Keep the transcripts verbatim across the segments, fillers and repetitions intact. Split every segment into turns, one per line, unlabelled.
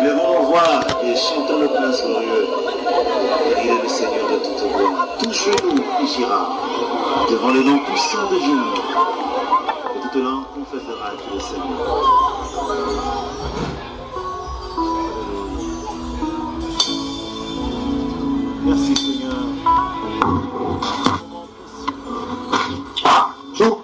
Levons nos voix et chantons le prince glorieux. Il est le Seigneur de toute gloire. Tout genou fléchira devant le nom puissant de Dieu. Et toute langue confessera qu'il est Seigneur. Merci Seigneur.
Tout.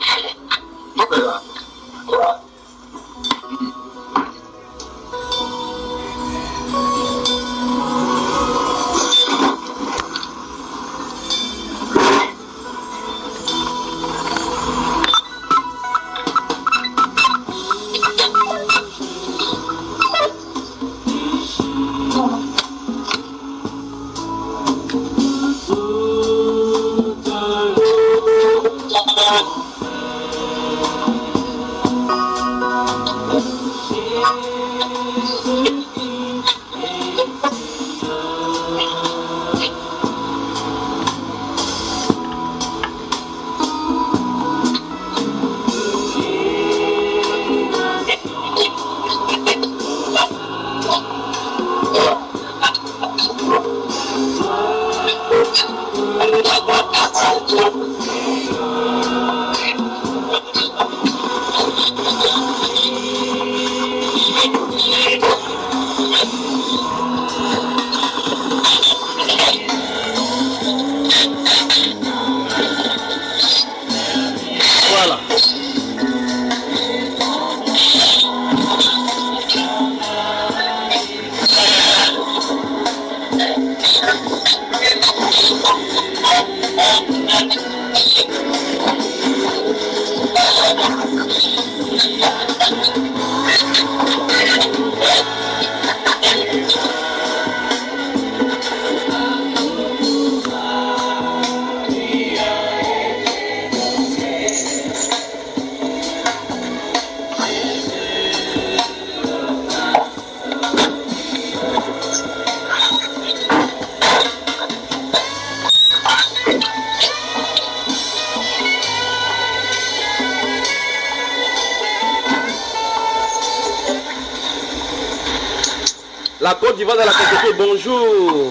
La Côte d'Ivoire dans la société, bonjour.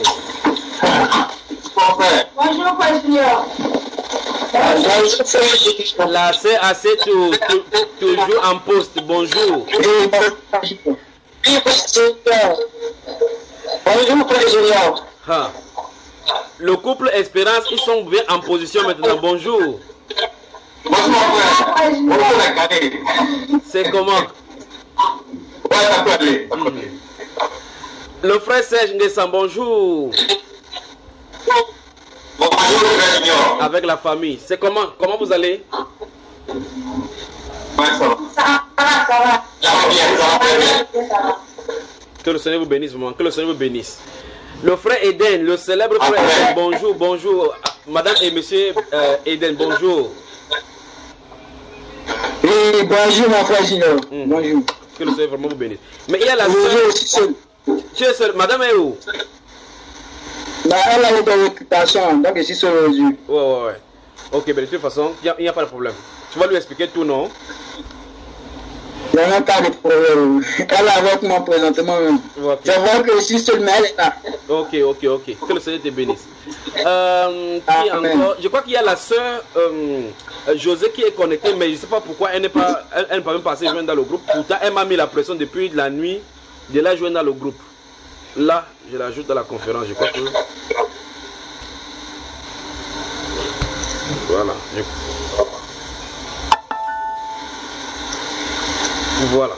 Bonjour, Pasteur.
La C A C toujours en poste, bonjour.
Bonjour, Président.
Ah. Le couple Espérance, ils sont bien en position maintenant, bonjour. C'est comment? Mmh. Le frère Serge Ngessan, bonjour.
Bonjour,
avec la famille. C'est comment? Comment vous allez?
Ouais, ça va.
Ça va, ça va.
Ça va bien, ça va bien.
Que le Seigneur vous bénisse, maman. Que le Seigneur vous bénisse. Le frère Eden, le célèbre frère Eden, bonjour, bonjour. Madame et monsieur euh, Eden, bonjour.
Oui, bonjour, mon frère Gino.
Mmh.
Bonjour.
Que le Seigneur vraiment vous bénisse. Mais il y a la
Bonjour,
soeur.
aussi seul.
Tu es seul. Madame est où?
Bah, elle a eu de l'occupation, donc je suis seul aujourd'hui.
Ouais, ouais, ouais. Ok, mais de toute façon, il n'y a, a pas de problème. Tu vas lui expliquer tout, non?
Il n'y a pas de problème. Elle est avec moi présentement même.
Okay.
Je vois que je suis seul, mais elle est là.
Ok, ok, ok. Que le Seigneur te bénisse. Euh, qui encore? Je crois qu'il y a la soeur euh, José qui est connectée, mais je ne sais pas pourquoi elle n'est pas, elle, elle ne peut même pas se joindre dans le groupe. Pourtant, elle m'a mis la pression depuis la nuit de la joindre dans le groupe. Là, je l'ajoute dans la conférence. Je crois que. Voilà. Je... Voilà.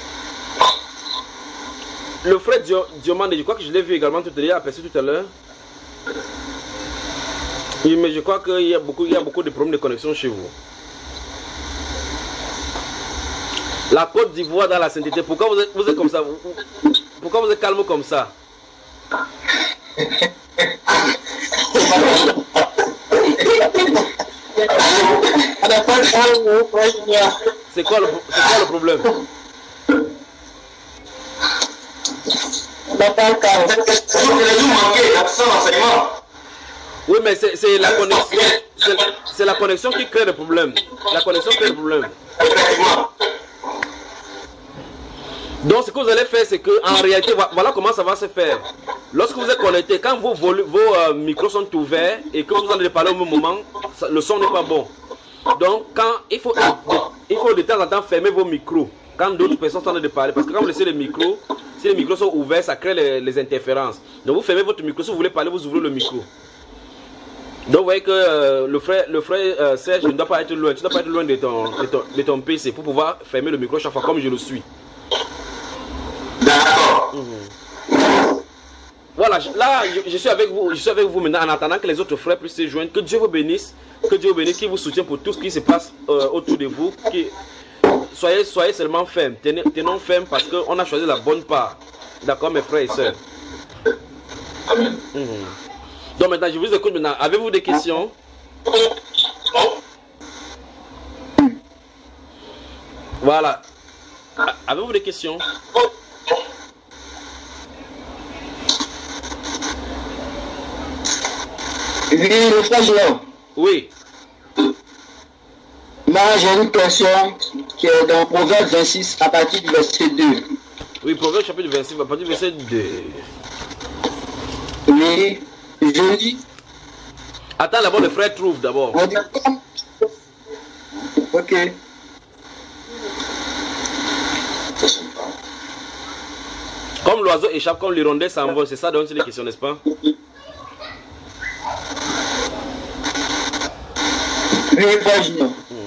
Le frère Diomande, je crois que je l'ai vu également tout à l'heure, aperçu tout à l'heure. Oui, mais je crois qu'il y a beaucoup, il y a beaucoup de problèmes de connexion chez vous. La Côte d'Ivoire dans la sainteté, pourquoi vous êtes, vous êtes comme ça? Pourquoi vous êtes calme comme ça? C'est quoi, quoi le problème? Oui, mais c'est la connexion. C'est la connexion qui crée le problème. La connexion crée le problème. Donc, ce que vous allez faire, c'est que en réalité, voilà comment ça va se faire. Lorsque vous êtes connecté, quand vos, vos, vos euh, micros sont ouverts et que vous allez parler au même moment, ça, le son n'est pas bon. Donc, quand il faut, il faut de temps en temps fermer vos micros quand d'autres personnes sont en train de parler. Parce que quand vous laissez les micros, si les micros sont ouverts, ça crée les, les interférences. Donc, vous fermez votre micro. Si vous voulez parler, vous ouvrez le micro. Donc, vous voyez que euh, le frère, le frère euh, Serge ne doit pas être loin. Tu ne dois pas être loin de ton, de, ton, de ton P C pour pouvoir fermer le micro chaque fois comme je le suis.
D'accord.
Mmh. Voilà, là, je, je suis avec vous, je suis avec vous maintenant en attendant que les autres frères puissent se joindre. Que Dieu vous bénisse, que Dieu vous bénisse, qui vous soutient pour tout ce qui se passe euh, autour de vous. Qui, soyez, soyez seulement fermes, tenez, tenons fermes parce qu'on a choisi la bonne part. D'accord, mes frères et sœurs.
Amen.
Mmh. Donc maintenant, je vous écoute maintenant. Avez-vous des questions? Voilà. Avez-vous des questions?
Oui, le frère Géant.
Oui.
Moi, j'ai une question qui est dans Proverbe vingt-six à partir du verset deux.
Oui, Proverbe chapitre vingt-six à partir du verset deux.
Oui, je dis.
Attends d'abord, le frère trouve d'abord.
On dit comme. Ok.
Comme l'oiseau échappe, comme l'hirondelle s'envole, c'est ça donc c'est les questions, n'est-ce pas?
Oui, frère Junior.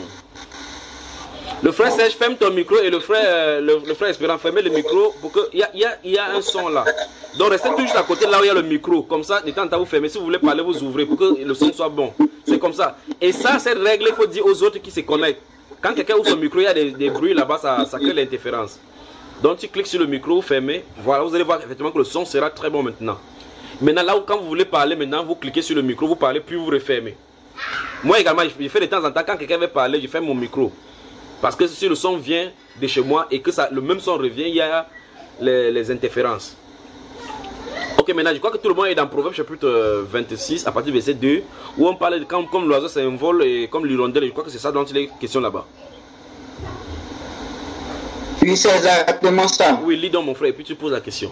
Le frère Serge, ferme ton micro et le frère, euh, le, le frère Espérant, fermez le micro pour que il y a, y, a, y a un son là. Donc restez tout juste à côté là où il y a le micro. Comme ça, de temps en temps vous fermez. Si vous voulez parler, vous ouvrez pour que le son soit bon. C'est comme ça. Et ça, cette règle, il faut dire aux autres qui se connectent. Quand quelqu'un ouvre son micro, il y a des, des bruits là-bas, ça, ça crée l'interférence. Donc tu cliques sur le micro, fermez. Voilà, vous allez voir effectivement que le son sera très bon maintenant. Maintenant, là où quand vous voulez parler, maintenant, vous cliquez sur le micro, vous parlez, puis vous refermez. Moi également, je fais de temps en temps, quand quelqu'un veut parler, je ferme mon micro. Parce que si le son vient de chez moi et que ça, le même son revient, il y a les, les interférences. Ok, maintenant, je crois que tout le monde est dans Proverbe chapitre vingt-six, à partir du verset deux, où on parle de comme, comme l'oiseau s'envole et comme l'hirondelle. Je crois que c'est ça dont il est question là-bas.
Oui, c'est exactement ça.
Oui, lis donc mon frère, et puis tu poses la question.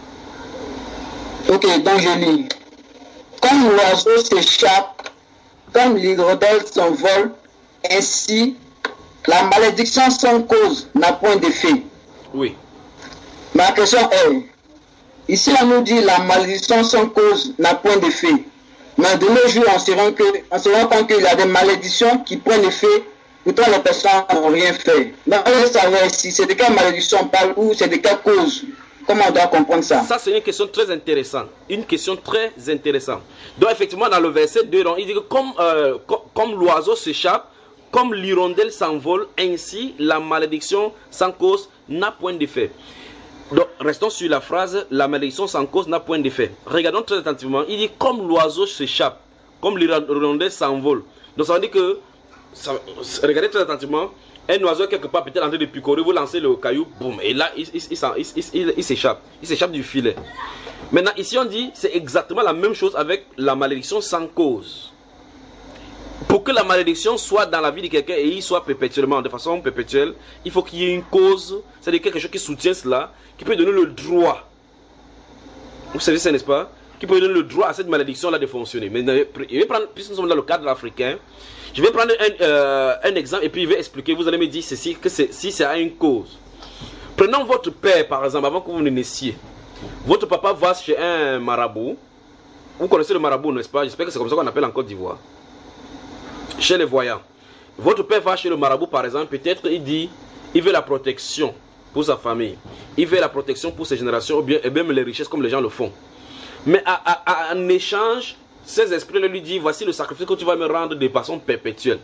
Ok, donc je lis. Comme l'oiseau s'échappe, comme l'hirondelle s'envole, ainsi la malédiction sans cause n'a point d'effet.
Oui.
Ma question est, ici on nous dit la malédiction sans cause n'a point d'effet. Mais de nos jours, on se rend, que, on se rend compte qu'il y a des malédictions qui prennent effet, pourtant les personnes n'ont rien fait. Donc on veut savoir si c'est de quelle malédiction on parle ou c'est de quelle cause. Comment on doit comprendre ça?
Ça, c'est une question très intéressante. Une question très intéressante. Donc, effectivement, dans le verset deux, donc, il dit que comme, euh, comme, comme l'oiseau s'échappe, comme l'hirondelle s'envole, ainsi la malédiction sans cause n'a point d'effet. Donc, restons sur la phrase, la malédiction sans cause n'a point d'effet. Regardons très attentivement. Il dit comme l'oiseau s'échappe, comme l'hirondelle s'envole. Donc, ça veut dire que, ça, regardez très attentivement, un oiseau quelque part peut-être en train de picorer, vous lancez le caillou, boum, et là, il, il, il, il, il s'échappe. Il s'échappe du filet. Maintenant, ici, on dit, c'est exactement la même chose avec la malédiction sans cause. Pour que la malédiction soit dans la vie de quelqu'un et il soit perpétuellement, de façon perpétuelle, il faut qu'il y ait une cause, c'est-à-dire quelque chose qui soutient cela, qui peut donner le droit. Vous savez ça, n'est-ce pas? Qui peut donner le droit à cette malédiction-là de fonctionner. Mais je vais prendre, puisque nous sommes dans le cadre africain, je vais prendre un, euh, un exemple et puis je vais expliquer. Vous allez me dire ceci, que si ça a une cause. Prenons votre père, par exemple, avant que vous ne naissiez. Votre papa va chez un marabout. Vous connaissez le marabout, n'est-ce pas? J'espère que c'est comme ça qu'on appelle en Côte d'Ivoire. Chez les voyants. Votre père va chez le marabout, par exemple, peut-être il dit, il veut la protection pour sa famille. Il veut la protection pour ses générations, ou bien, et même les richesses comme les gens le font. Mais à, à, à, en échange, ces esprits lui disent, voici le sacrifice que tu vas me rendre de façon perpétuelle.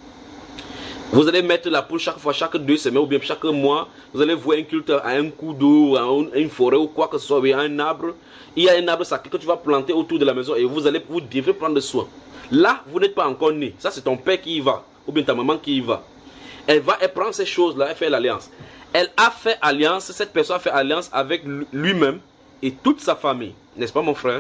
Vous allez mettre la poule chaque fois, chaque deux semaines, ou bien chaque mois, vous allez voir un culte à un coup d'eau, à une forêt ou quoi que ce soit, ou à un arbre. Il y a un arbre sacré que tu vas planter autour de la maison et vous allez, vous devrez prendre soin. Là, vous n'êtes pas encore né. Ça, c'est ton père qui y va. Ou bien ta maman qui y va. Elle va, elle prend ces choses-là, elle fait l'alliance. Elle a fait alliance, cette personne a fait alliance avec lui-même et toute sa famille. N'est-ce pas, mon frère?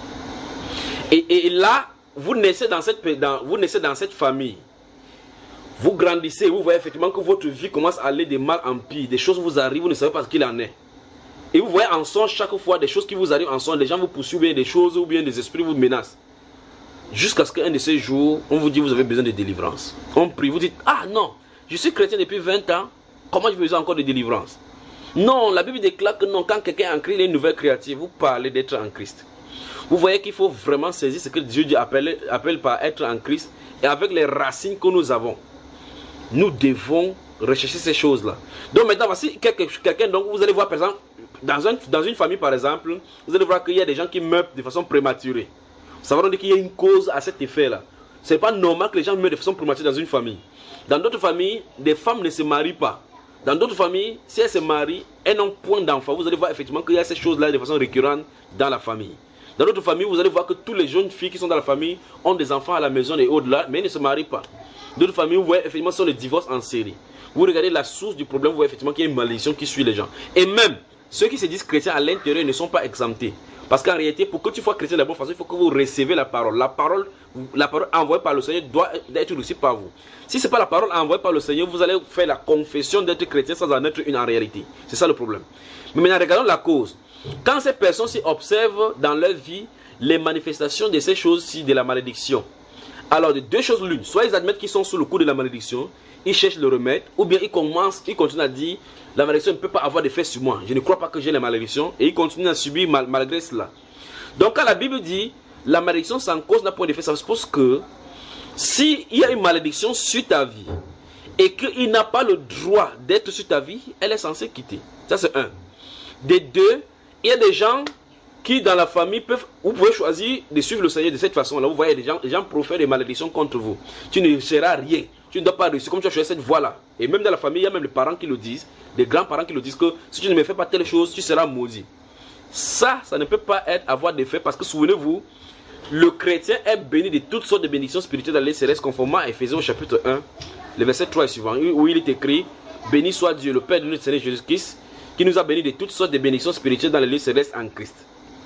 Et, et là, vous naissez dans cette, dans, vous naissez dans cette famille Vous grandissez, vous voyez effectivement que votre vie commence à aller de mal en pire. Des choses vous arrivent, vous ne savez pas ce qu'il en est. Et vous voyez en songe chaque fois des choses qui vous arrivent en songe. Les gens vous poursuivent, des choses ou bien des esprits vous menacent. Jusqu'à ce qu'un de ces jours, on vous dit vous avez besoin de délivrance. On prie, vous dites, ah non, je suis chrétien depuis vingt ans, comment j'ai besoin encore de délivrance? Non, la Bible déclare que non, quand quelqu'un est en Christ, il est une nouvelle créature. Vous parlez d'être en Christ. Vous voyez qu'il faut vraiment saisir ce que Dieu appelle, appelle par être en Christ. Et avec les racines que nous avons, nous devons rechercher ces choses-là. Donc maintenant, voici quelqu'un, donc vous allez voir par exemple, dans, un, dans une famille par exemple, vous allez voir qu'il y a des gens qui meurent de façon prématurée. Ça veut dire qu'il y a une cause à cet effet-là. Ce n'est pas normal que les gens meurent de façon prématurée dans une famille. Dans d'autres familles, des femmes ne se marient pas. Dans d'autres familles, si elles se marient, elles n'ont point d'enfants. Vous allez voir effectivement qu'il y a ces choses-là de façon récurrente dans la famille. Dans d'autres familles, vous allez voir que toutes les jeunes filles qui sont dans la famille ont des enfants à la maison et au-delà, mais elles ne se marient pas. D'autres familles, vous voyez effectivement, ce sont les divorces en série. Vous regardez la source du problème, vous voyez effectivement qu'il y a une malédiction qui suit les gens. Et même, ceux qui se disent chrétiens à l'intérieur ne sont pas exemptés. Parce qu'en réalité, pour que tu sois chrétien de la bonne façon, il faut que vous recevez la parole. La parole, la parole envoyée par le Seigneur doit être reçue par vous. Si ce n'est pas la parole envoyée par le Seigneur, vous allez faire la confession d'être chrétien sans en être une en réalité. C'est ça le problème. Mais maintenant, regardons la cause. Quand ces personnes-ci observent dans leur vie les manifestations de ces choses-ci de la malédiction, alors de deux choses l'une, soit ils admettent qu'ils sont sous le coup de la malédiction, ils cherchent le remède, ou bien ils commencent, ils continuent à dire la malédiction ne peut pas avoir d'effet sur moi, je ne crois pas que j'ai la malédiction, et ils continuent à subir mal, malgré cela. Donc quand la Bible dit la malédiction sans cause n'a point d'effet, ça suppose que s'il y a une malédiction sur ta vie et qu'il n'a pas le droit d'être sur ta vie, elle est censée quitter. Ça c'est un. Des deux, il y a des gens qui dans la famille peuvent, vous pouvez choisir de suivre le Seigneur de cette façon-là. Vous voyez, des gens, des gens profèrent des malédictions contre vous. Tu ne seras rien. Tu ne dois pas réussir comme tu as choisi cette voie-là. Et même dans la famille, il y a même les parents qui le disent, des grands-parents qui le disent que si tu ne me fais pas telle chose, tu seras maudit. Ça, ça ne peut pas être, avoir d'effet parce que souvenez-vous, le chrétien est béni de toutes sortes de bénédictions spirituelles dans les célestes conformément à Éphésiens au chapitre un, le verset trois et suivant, où il est écrit, béni soit Dieu, le Père de notre Seigneur Jésus-Christ, qui nous a bénis de toutes sortes de bénédictions spirituelles dans les lieux célestes en Christ.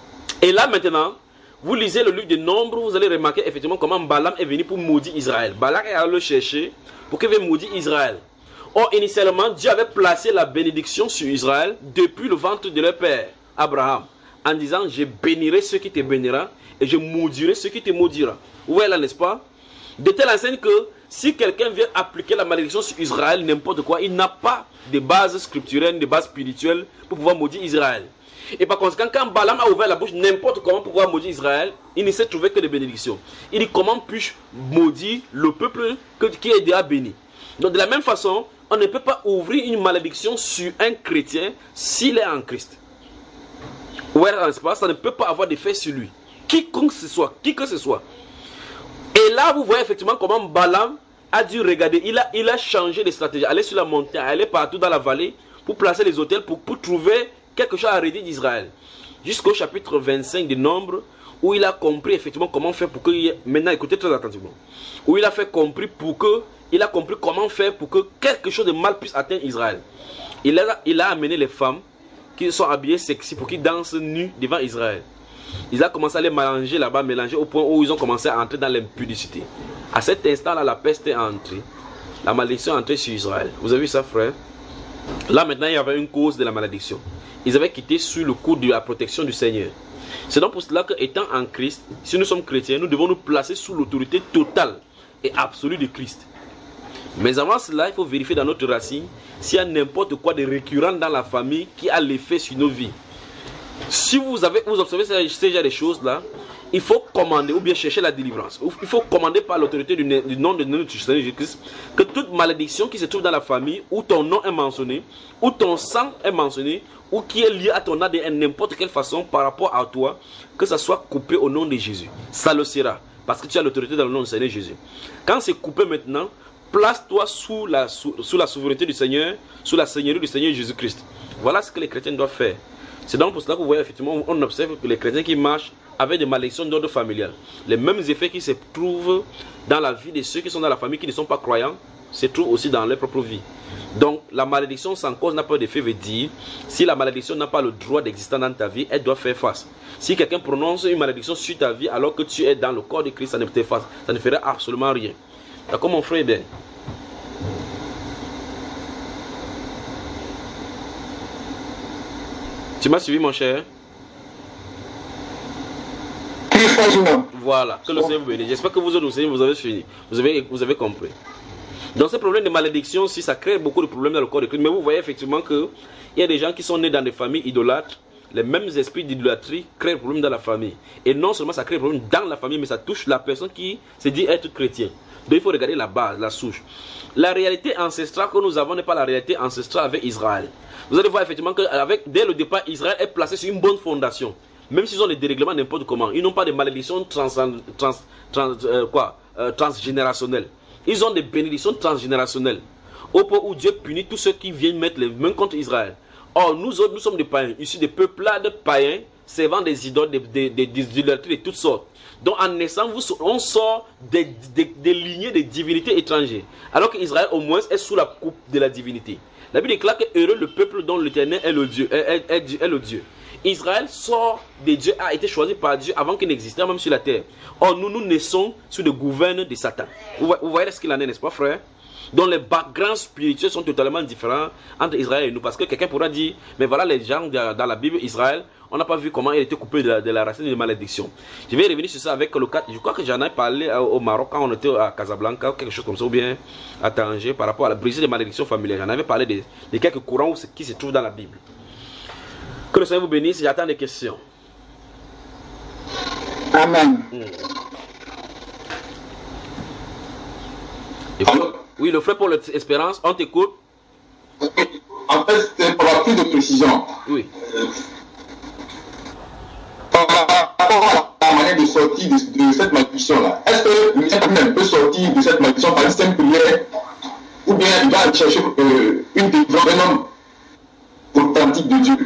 Et là maintenant, vous lisez le livre des Nombres, vous allez remarquer effectivement comment Balaam est venu pour maudire Israël. Balaam est allé le chercher pour qu'il vienne maudire Israël. Or, initialement, Dieu avait placé la bénédiction sur Israël depuis le ventre de leur père, Abraham, en disant, je bénirai ceux qui te bénira et je maudirai ceux qui te maudira. Vous voyez là, n'est-ce pas? De telle enseigne que si quelqu'un vient appliquer la malédiction sur Israël, n'importe quoi, il n'a pas de base scripturelle, de base spirituelle pour pouvoir maudire Israël. Et par conséquent, quand Balaam a ouvert la bouche n'importe comment pour pouvoir maudire Israël, il ne s'est trouvé que des bénédictions. Il dit comment puis-je maudire le peuple qui est déjà béni. Donc de la même façon, on ne peut pas ouvrir une malédiction sur un chrétien s'il est en Christ. Ouais, ça ne peut pas avoir d'effet sur lui. Quiconque ce soit, qui que ce soit. Et là, vous voyez effectivement comment Balaam a dû regarder. Il a, il a changé de stratégie. Aller sur la montagne, aller partout dans la vallée pour placer les autels, pour, pour trouver quelque chose à redire d'Israël. Jusqu'au chapitre vingt-cinq des Nombres, où il a compris effectivement comment faire pour que... Maintenant, écoutez très attentivement. Où il a fait compris pour que... Il a compris comment faire pour que quelque chose de mal puisse atteindre Israël. Il a, il a amené les femmes qui sont habillées sexy pour qu'ils dansent nus devant Israël. Ils ont commencé à les mélanger là-bas, mélanger au point où ils ont commencé à entrer dans l'impudicité. À cet instant-là, la peste est entrée. La malédiction est entrée sur Israël. Vous avez vu ça, frère? Là, maintenant, il y avait une cause de la malédiction. Ils avaient quitté sous le coup de la protection du Seigneur. C'est donc pour cela qu'étant en Christ, si nous sommes chrétiens, nous devons nous placer sous l'autorité totale et absolue de Christ. Mais avant cela, il faut vérifier dans notre racine s'il y a n'importe quoi de récurrent dans la famille qui a l'effet sur nos vies. Si vous, avez, vous observez ces genre de choses-là, il faut commander ou bien chercher la délivrance. Il faut commander par l'autorité du, du nom de notre Seigneur Jésus-Christ que toute malédiction qui se trouve dans la famille, où ton nom est mentionné, où ton sang est mentionné, ou qui est lié à ton A D N n'importe quelle façon par rapport à toi, que ça soit coupé au nom de Jésus. Ça le sera, parce que tu as l'autorité dans le nom du Seigneur Jésus. Quand c'est coupé maintenant, place-toi sous la, sous, sous la souveraineté du Seigneur, sous la seigneurie du Seigneur Jésus-Christ. Voilà ce que les chrétiens doivent faire. C'est donc pour cela que vous voyez effectivement, on observe que les chrétiens qui marchent avec des malédictions d'ordre familial, les mêmes effets qui se trouvent dans la vie de ceux qui sont dans la famille qui ne sont pas croyants, se trouvent aussi dans leur propre vie. Donc la malédiction sans cause n'a pas d'effet veut dire, si la malédiction n'a pas le droit d'exister dans ta vie, elle doit faire face. Si quelqu'un prononce une malédiction sur ta vie alors que tu es dans le corps de Christ, ça ne te fasse, ça ne ferait absolument rien. D'accord mon frère Ben? Tu m'as suivi, mon cher? Voilà, que le Seigneur vous bénisse. J'espère que vous autres aussi, vous avez fini. Vous avez, vous avez compris. Donc, ce problème de malédiction, si ça crée beaucoup de problèmes dans le corps de Christ, mais vous voyez effectivement qu'il y a des gens qui sont nés dans des familles idolâtres. Les mêmes esprits d'idolâtrie créent des problèmes dans la famille. Et non seulement ça crée des problèmes dans la famille, mais ça touche la personne qui se dit être chrétien. Donc, il faut regarder la base, la souche. La réalité ancestrale que nous avons n'est pas la réalité ancestrale avec Israël. Vous allez voir effectivement que avec, dès le départ, Israël est placé sur une bonne fondation. Même s'ils ont des dérèglements n'importe comment, ils n'ont pas de malédictions trans, trans, trans, euh, quoi, euh, transgénérationnelles. Ils ont des bénédictions transgénérationnelles. Au point où Dieu punit tous ceux qui viennent mettre les mains contre Israël. Or, nous autres, nous sommes des païens, issus des peuplades païens, servant des idoles, des, des, des, des idolâtries de toutes sortes. Donc, en naissant, vous, on sort des, des, des lignées de divinités étrangères. Alors qu'Israël, au moins, est sous la coupe de la divinité. La Bible déclare que heureux le peuple dont l'Éternel est le Dieu, est, est, est, est le Dieu. Israël sort des dieux, a été choisi par Dieu avant qu'il n'existait même sur la terre. Or, nous, nous naissons sous le gouvernement de Satan. Vous, vous voyez ce qu'il en est, n'est-ce pas, frère? Donc, les backgrounds spirituels sont totalement différents entre Israël et nous. Parce que quelqu'un pourra dire, mais voilà les gens dans la Bible, Israël, on n'a pas vu comment il était coupé de la, de la racine de malédiction. Je vais revenir sur ça avec le cas. Je crois que j'en ai parlé au Maroc quand on était à Casablanca, quelque chose comme ça, ou bien à Tanger, par rapport à la brisée des malédictions familiales. J'en avais parlé de, de quelques courants qui se trouvent dans la Bible. Que le Seigneur vous bénisse, j'attends des questions.
Amen.
Hmm. Faut, oui, le frère pour l'espérance, on t'écoute.
En fait, c'est pour la plus de précision.
Oui.
Par rapport à la manière de sortir de, de cette malédiction-là, est-ce que le même peut sortir de cette malédiction par une simple prière, ou bien il va chercher euh, une développement authentique de Dieu?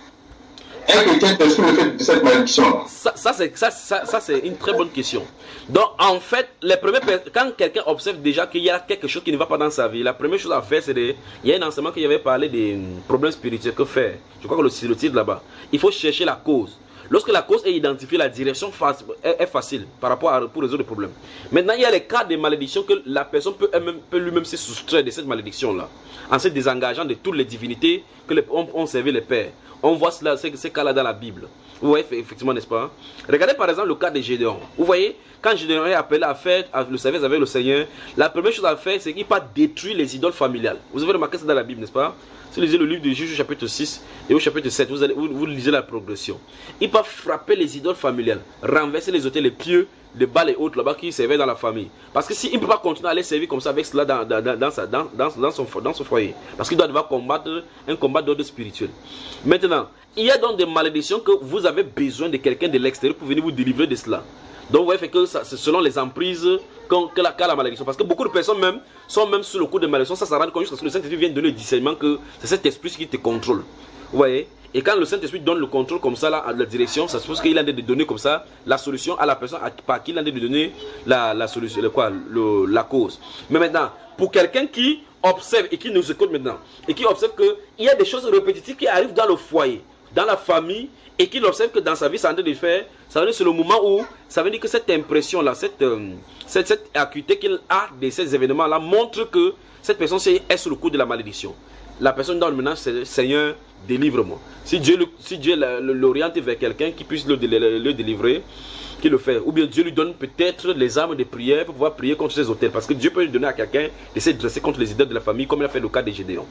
Un chrétien est sous le fait de cette malédiction.
Ça, ça c'est ça, ça, ça, c'est une très bonne question. Donc, en fait, les premières, quand quelqu'un observe déjà qu'il y a quelque chose qui ne va pas dans sa vie, la première chose à faire, c'est de... Il y a un enseignement qui avait parlé des problèmes spirituels. Que faire? Je crois que c'est le titre là-bas. Il faut chercher la cause. Lorsque la cause est identifiée, la direction est facile par rapport à pour résoudre les problèmes. Maintenant, il y a les cas de malédiction que la personne peut, peut lui-même se soustraire de cette malédiction-là, en se désengageant de toutes les divinités que les, ont, ont servi les pères. On voit cela, ces, ces cas-là dans la Bible. Vous voyez, effectivement, n'est-ce pas? Regardez par exemple le cas de Gédéon. Vous voyez, quand Gédéon est appelé à faire le service avec le Seigneur, la première chose à faire, c'est qu'il va détruire les idoles familiales. Vous avez remarqué ça dans la Bible, n'est-ce pas? Si vous lisez le livre de Juges, chapitre six et au chapitre sept, vous, allez, vous, vous lisez la progression. Il va frapper les idoles familiales, renverser les autels, les pieux, les balles et autres là-bas qui servaient dans la famille. Parce que s'il ne peut pas continuer à les servir comme ça avec cela dans, dans, dans, sa, dans, dans, dans, son, dans son foyer, parce qu'il doit devoir combattre un combat d'ordre spirituel. Maintenant, il y a donc des malédictions que vous avez besoin de quelqu'un de l'extérieur pour venir vous délivrer de cela. Donc, vous voyez que c'est selon les emprises que la, la malédiction. Parce que beaucoup de personnes même sont même sous le coup de malédiction. Ça, ça rend compte jusqu'à ce que le Saint-Esprit vienne donner le discernement que c'est cet esprit qui te contrôle. Vous voyez? Et quand le Saint-Esprit donne le contrôle comme ça, là, à la direction, ça suppose qu'il a de donner comme ça la solution à la personne à, par qui il a de donner la, la solution, le, quoi, le, la cause. Mais maintenant, pour quelqu'un qui observe et qui nous écoute maintenant, et qui observe qu'il y a des choses répétitives qui arrivent dans le foyer, dans la famille, et qu'il observe que dans sa vie, ça en train de faire, ça veut dire que c'est le moment où, ça veut dire que cette impression-là, cette, euh, cette, cette acuité qu'il a de ces événements-là montre que cette personne est sous le coup de la malédiction. La personne dans le ménage, c'est Seigneur, délivre-moi. Si Dieu, si Dieu l'oriente vers quelqu'un qui puisse le, le, le délivrer, qu'il le fait. Ou bien Dieu lui donne peut-être les armes de prière pour pouvoir prier contre ses autels. Parce que Dieu peut lui donner à quelqu'un de se dresser contre les idoles de la famille, comme il a fait le cas de Gédéon.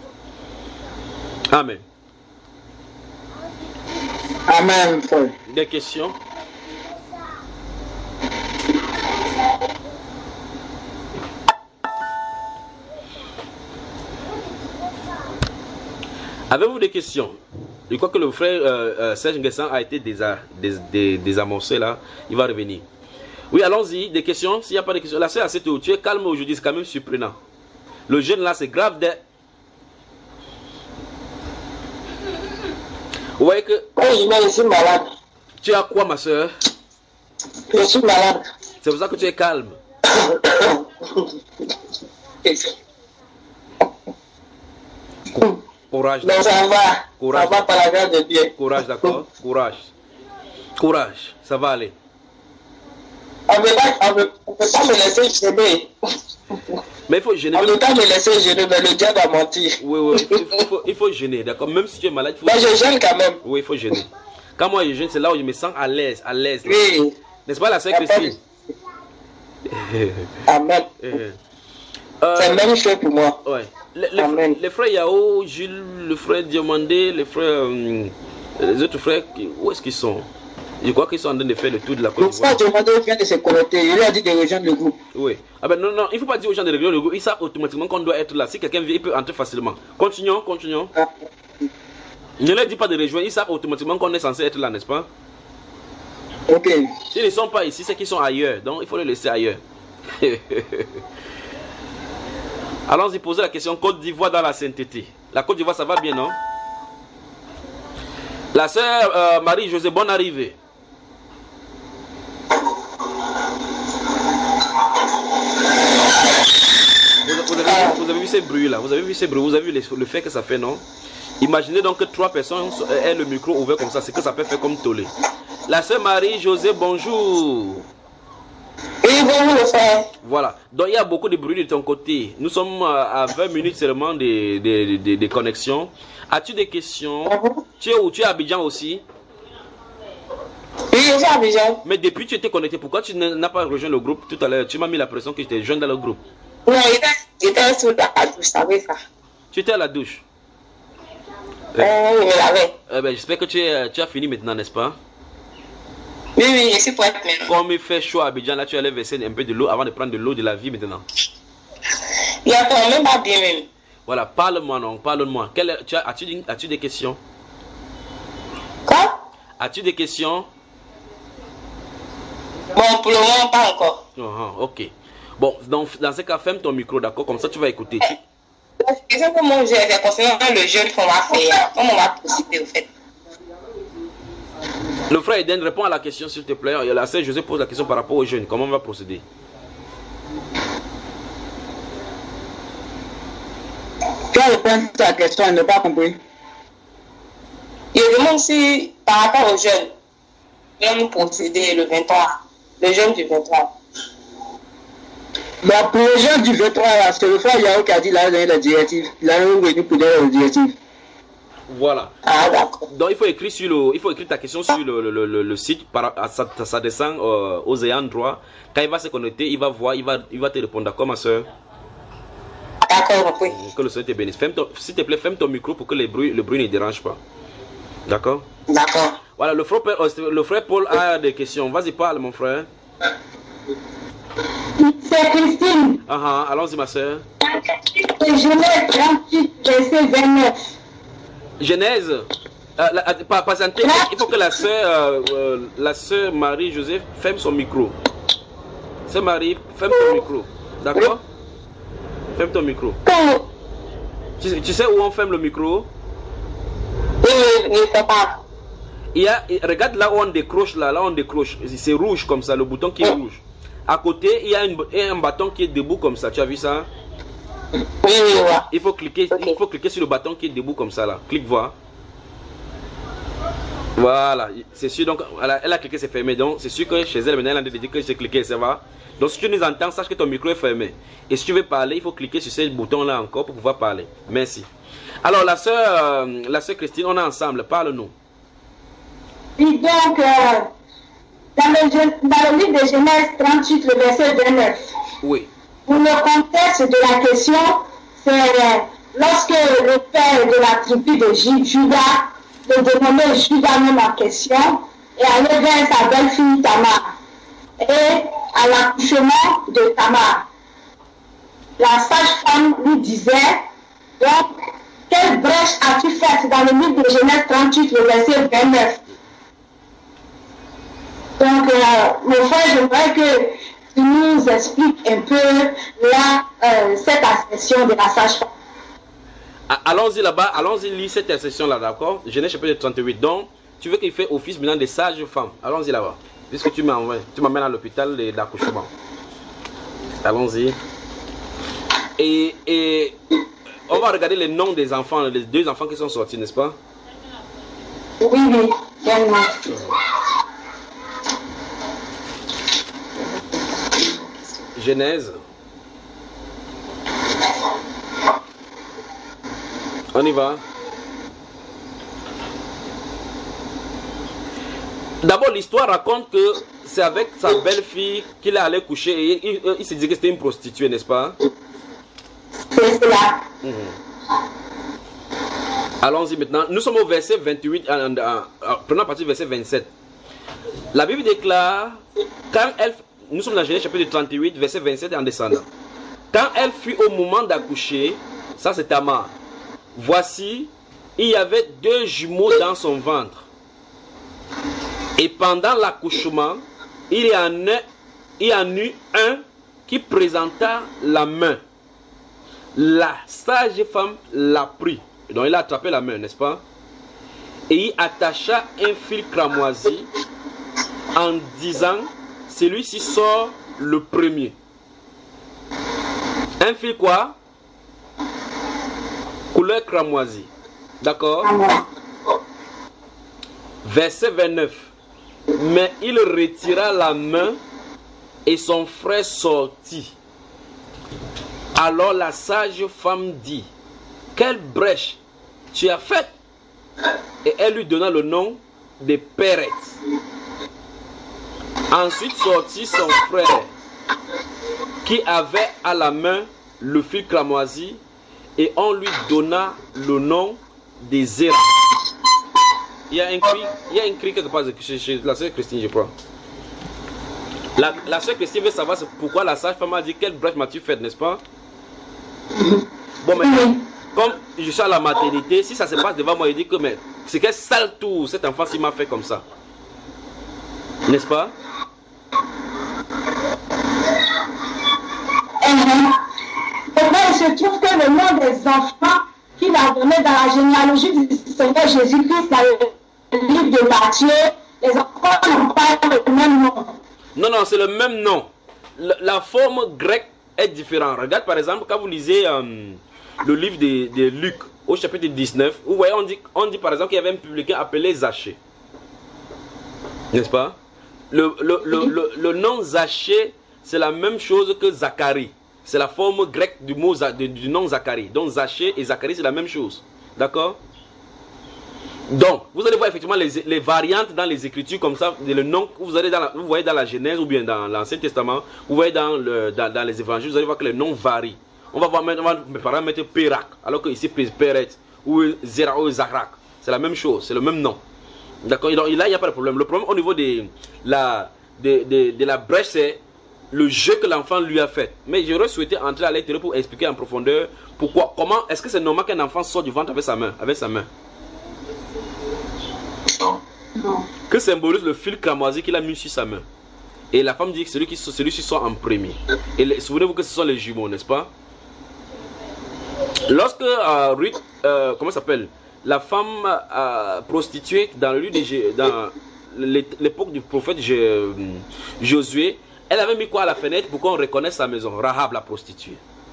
Amen.
Amen.
Des questions? Avez-vous des questions? Je crois que le frère euh, euh, Serge Nguessan a été désa, dés, dés, désamorcé là. Il va revenir. Oui, allons-y. Des questions? S'il n'y a pas de questions. La sœur a cette tu es calme aujourd'hui, c'est quand même surprenant. Le jeune là, c'est grave. De... Vous voyez que...
Oui, mais je suis malade.
Tu as quoi, ma soeur?
Je suis malade.
C'est pour ça que tu es calme. Courage.
Non, ça va. Courage. Ça va par la grâce de Dieu.
Courage, d'accord? Courage. Courage. Ça va aller.
On ne peut pas me laisser gêner.
Mais il faut gêner.
On ne peut pas me laisser gêner, mais le diable a menti.
Oui, oui, il faut, il faut, il faut gêner, d'accord. Même si tu es malade, il faut.
Mais je gêne quand même.
Oui, il faut gêner. Quand moi je gêne, c'est là où je me sens à l'aise, à l'aise.
Oui.
N'est-ce pas la sœur Christine?
Amen.
Euh,
c'est la même chose pour moi.
Ouais. Les, les,
Amen.
Les frères Yao, Gilles, le frère Diomandé, les frères. Euh, les autres frères, où est-ce qu'ils sont? Je crois qu'ils sont en train de faire le tour de la Côte d'Ivoire.
Le frère Diomandé vient de se connecter. Il lui a dit de rejoindre le groupe.
Oui. Ah ben non, non, il ne faut pas dire aux gens de rejoindre le groupe. Ils savent automatiquement qu'on doit être là. Si quelqu'un vient, il peut entrer facilement. Continuons, continuons.
Ah.
Ne leur dis pas de rejoindre. Ils savent automatiquement qu'on est censé être là, n'est-ce pas?
Ok.
S'ils ne sont pas ici, c'est qu'ils sont ailleurs. Donc il faut les laisser ailleurs. Allons-y poser la question Côte d'Ivoire dans la sainteté. La Côte d'Ivoire, ça va bien, non? La sœur euh, Marie-Josée, bonne arrivée. Vous, vous, avez, vous avez vu ces bruits là, vous avez vu ces bruits, vous avez vu les, le fait que ça fait, non? Imaginez donc que trois personnes aient le micro ouvert comme ça, c'est que ça peut faire comme tollé. La sœur Marie-Josée, bonjour.
Oui, bonjour le frère.
Voilà, donc il y a beaucoup de bruit de ton côté. Nous sommes à vingt minutes seulement de, de, de, de connexion. As-tu des questions? Uh-huh. Tu es où? Tu es à Abidjan aussi?
Oui, je suis à Abidjan.
Mais depuis que tu étais connecté, pourquoi tu n'as pas rejoint le groupe tout à l'heure? Tu m'as mis la pression que j'étais jeune dans le groupe.
Non, j'étais sous la douche, ça savais ça.
Tu étais à la douche?
Euh, oui, je me lavais.
Eh ben, j'espère que tu, es, tu as fini maintenant, n'est-ce pas?
Oui, oui, je suis prête maintenant.
Comme il fait chaud à Abidjan, là tu allais verser un peu de l'eau avant de prendre de l'eau de la vie maintenant.
Il y a quand même pas bien même.
Voilà, parle-moi non, parle-moi. As-tu as, as des questions?
Quoi?
As-tu des questions?
Bon, pour le moment, pas encore.
Uh-huh, ok. Bon, dans, dans ce cas, ferme ton micro, d'accord? Comme ça, tu vas écouter. Tu...
La question que moi j'ai, c'est concernant le jeûne qu'on va faire. Comment on va procéder, au fait?
Le frère Eden, réponds à la question, s'il te plaît. La sœur José pose la question par rapport au jeûne. Comment on va procéder?
Tu as répondu à la question, elle n'a pas compris. Je demande si, par rapport au jeûne, nous allons procéder le vingt-trois, le jeûne du vingt-trois. Bon, pour le jeûne du vingt-trois, c'est le frère Yao qui a dit là, la directive. Il a revenu pour donner la directive.
Voilà.
Ah, d'accord.
Donc il faut écrire sur le, il faut écrire ta question sur le, le, le, le site, par, ça, ça descend euh, aux ayants droit. Quand il va se connecter, il va voir, il va, il va te répondre. D'accord, ma soeur?
D'accord, oui.
Que le Seigneur te bénisse. S'il te plaît, ferme ton micro pour que le bruit, le bruit ne dérange pas. D'accord?
D'accord.
Voilà, le frère, le frère Paul a des questions. Vas-y, parle, mon frère.
C'est Christine.
Uh -huh. Allons-y, ma soeur.
Genèse trente-huit, verset vingt-neuf.
Genèse. Euh, la, pas, pas, il faut que la soeur, euh, euh, la soeur Marie-Joseph ferme son micro. Sœur Marie, ferme ton micro. D'accord? Ferme ton micro. Tu, tu sais où on ferme le micro?
Oui, je ne sais pas.
Il y a, regarde là où on décroche, là, là on décroche. C'est rouge comme ça, le bouton qui est rouge. À côté, il y a une, un bâton qui est debout comme ça. Tu as vu ça?
Oui, oui, oui.
Il faut cliquer,
okay.
il faut cliquer sur le bâton qui est debout comme ça là. Clique voir. Voilà, c'est sûr. Donc, elle a, elle a cliqué, c'est fermé. Donc, c'est sûr que chez elle, maintenant, elle a dit que j'ai cliqué, ça va. Donc, si tu nous entends, sache que ton micro est fermé. Et si tu veux parler, il faut cliquer sur ce bouton là encore pour pouvoir parler. Merci. Alors, la soeur, euh, la soeur Christine, on est ensemble. Parle-nous.
Et donc, euh, dans, le, dans le livre de Genèse trente-huit, le verset vingt-neuf.
Oui.
Pour le contexte de la question, c'est euh, lorsque le père de la tribu de Juda, le dénommé Juda même en question, est allé vers sa belle-fille Tamar. Et à l'accouchement de Tamar, la sage-femme lui disait, donc, quelle brèche as-tu faite dans le livre de Genèse trente-huit, le verset vingt-neuf? Donc, euh, mon frère, j'aimerais que tu nous expliques un peu là, euh, cette assertion de la sage-femme.
Allons-y là-bas, allons-y lire cette assertion-là, d'accord? Genèse chapitre trente-huit. Donc, tu veux qu'il fait office maintenant des sages-femmes. Allons-y là-bas. Puisque tu m'emmènes à l'hôpital d'accouchement. Allons-y. Et, et on va regarder les noms des enfants, les deux enfants qui sont sortis, n'est-ce pas?
Oui, oui, bien.
Genèse. On y va. D'abord, l'histoire raconte que c'est avec sa belle-fille qu'il est allé coucher et il, il, il se dit que c'était une prostituée, n'est-ce pas?
C'est cela.
Mmh. Allons-y maintenant. Nous sommes au verset vingt-huit, en, en, en, prenons à partir du verset vingt-sept. La Bible déclare, quand elle, nous sommes dans Genèse chapitre trente-huit, verset vingt-sept en descendant. Quand elle fut au moment d'accoucher, ça c'est Tamar. Voici, il y avait deux jumeaux dans son ventre. Et pendant l'accouchement, il y en a, il y en eut un qui présenta la main. La sage femme l'a pris. Donc il a attrapé la main, n'est-ce pas? Et il attacha un fil cramoisi en disant, celui-ci sort le premier. Un fil quoi? Couleur cramoisi. D'accord? Verset vingt-neuf. Mais il retira la main et son frère sortit. Alors la sage femme dit, quelle brèche tu as faite? Et elle lui donna le nom de Péret. Ensuite sortit son frère qui avait à la main le fil cramoisi et on lui donna le nom de Zéra. Il y a un cri, il y a un cri quelque part chez, chez la sœur Christine, je crois. La, la sœur Christine veut savoir pourquoi la sage-femme a dit quelle brèche m'as-tu faite, n'est-ce pas? Bon, maintenant, comme je suis à la maternité, si ça se passe devant moi, il dit que mais c'est quel sale tour cet enfant s'il m'a fait comme ça. N'est-ce pas?
Maintenant, il se trouve que le nom des enfants qu'il a donné dans la généalogie du Seigneur Jésus-Christ, dans le livre de Matthieu, les enfants n'ont pas le même nom.
Non, non, c'est le même nom. La, la forme grecque est différente. Regarde par exemple, quand vous lisez euh, le livre de, de Luc, au chapitre dix-neuf, vous voyez, on dit, on dit par exemple qu'il y avait un publicain appelé Zachée. N'est-ce pas? Le, le, le, le, le nom Zachée, c'est la même chose que Zacharie. C'est la forme grecque du, mot, du nom Zacharie. Donc Zachée et Zacharie, c'est la même chose. D'accord? Donc, vous allez voir effectivement les, les variantes dans les Écritures comme ça. Le nom que vous, allez dans la, vous voyez dans la Genèse ou bien dans l'Ancien Testament, vous voyez dans, le, dans, dans les Évangiles, vous allez voir que les noms varient. On va voir maintenant, on va par exemple mettre Pérak, alors que ici Péret ou Zéra ou Zarak. C'est la même chose, c'est le même nom. D'accord? Donc là, il n'y a pas de problème. Le problème au niveau de la, de, de, de la brèche, c'est le jeu que l'enfant lui a fait. Mais j'aurais souhaité entrer à l'intérieur pour expliquer en profondeur pourquoi, comment, est-ce que c'est normal qu'un enfant sorte du ventre avec sa main, avec sa main?
Non.
Non.
Que symbolise le fil cramoisi qu'il a mis sur sa main. Et la femme dit que celui qui celui-ci sort en premier. Et les, souvenez-vous que ce sont les jumeaux, n'est-ce pas? Lorsque euh, Ruth, euh, comment ça s'appelle, la femme euh, prostituée dans le lieu de, dans l'époque du prophète Josué, elle avait mis quoi à la fenêtre pour qu'on reconnaisse sa maison? Rahab la prostituée.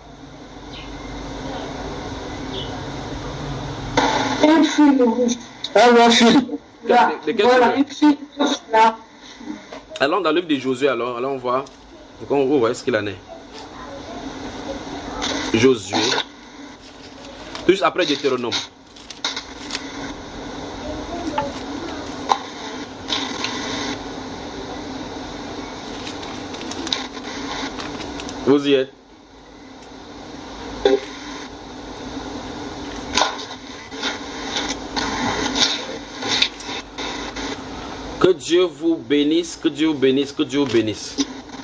Un fil rouge.
Un fil.
Là.
De, de
Voilà, un fil là.
Allons dans le livre de Josué, alors, allons voir. Pour qu'on voit ce qu'il en est. Josué. Juste après Deutéronome. Vous y êtes. Que Dieu vous bénisse, que Dieu vous bénisse, que Dieu vous bénisse.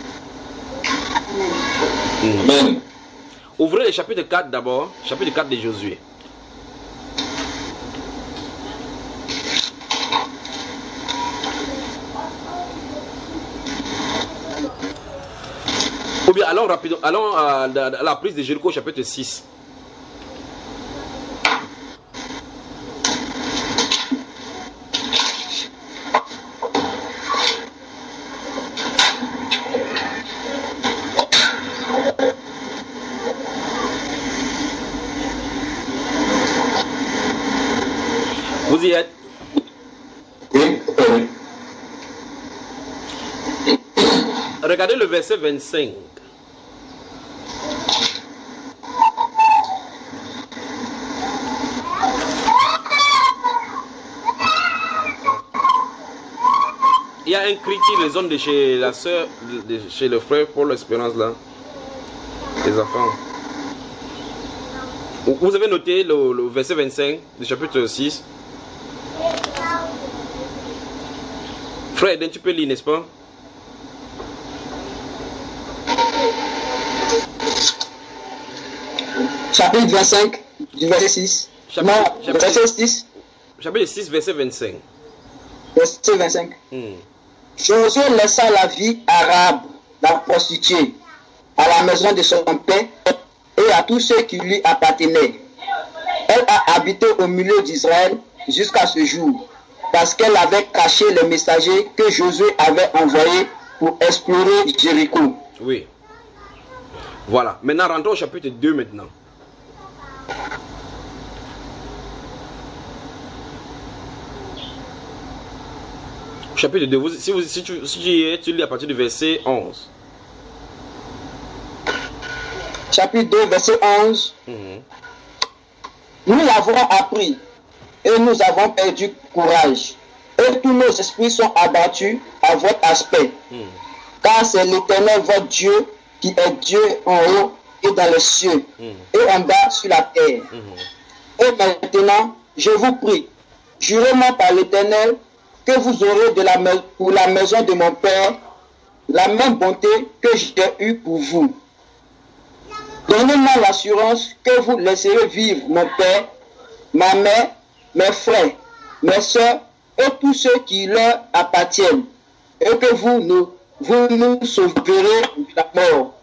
Amen.
Ouvrez le chapitre quatre d'abord, chapitre quatre de Josué. Ou bien allons rapidement, allons à la prise de Jéricho, chapitre six. Vous y êtes?
Oui, oui.
Regardez le verset vingt-cinq. il y a un cri qui résonne de chez la soeur, de, de chez le frère pour l'espérance là. Les enfants. Vous avez noté le, le verset vingt-cinq du chapitre six. Frère, tu peux lire, n'est-ce pas?
Chapitre vingt-cinq, du verset six.
Chapitre,
non,
chapitre,
verset six.
Chapitre six, verset vingt-cinq.
Verset vingt-cinq.
Hmm.
Josué laissa la vie arabe, la prostituée, à la maison de son père et à tous ceux qui lui appartenaient. Elle a habité au milieu d'Israël jusqu'à ce jour, parce qu'elle avait caché les messagers que Josué avait envoyés pour explorer Jéricho.
Oui. Voilà. Maintenant, rentrons au chapitre deux maintenant. Chapitre deux, vous, si, vous, si, tu, si tu y es, tu lis à partir du verset onze.
Chapitre deux, verset onze.
Mm-hmm.
Nous l'avons appris et nous avons perdu courage. Et tous nos esprits sont abattus à votre aspect. Mm. Car c'est l'Éternel votre Dieu qui est Dieu en haut et dans les cieux mm. et en bas sur la terre. Mm-hmm. Et maintenant, je vous prie, jurez-moi par l'Éternel que vous aurez de la pour la maison de mon Père la même bonté que j'ai eue pour vous. Donnez-moi l'assurance que vous laisserez vivre mon père, ma mère, mes frères, mes soeurs et tous ceux qui leur appartiennent, et que vous nous, vous nous sauverez de la mort.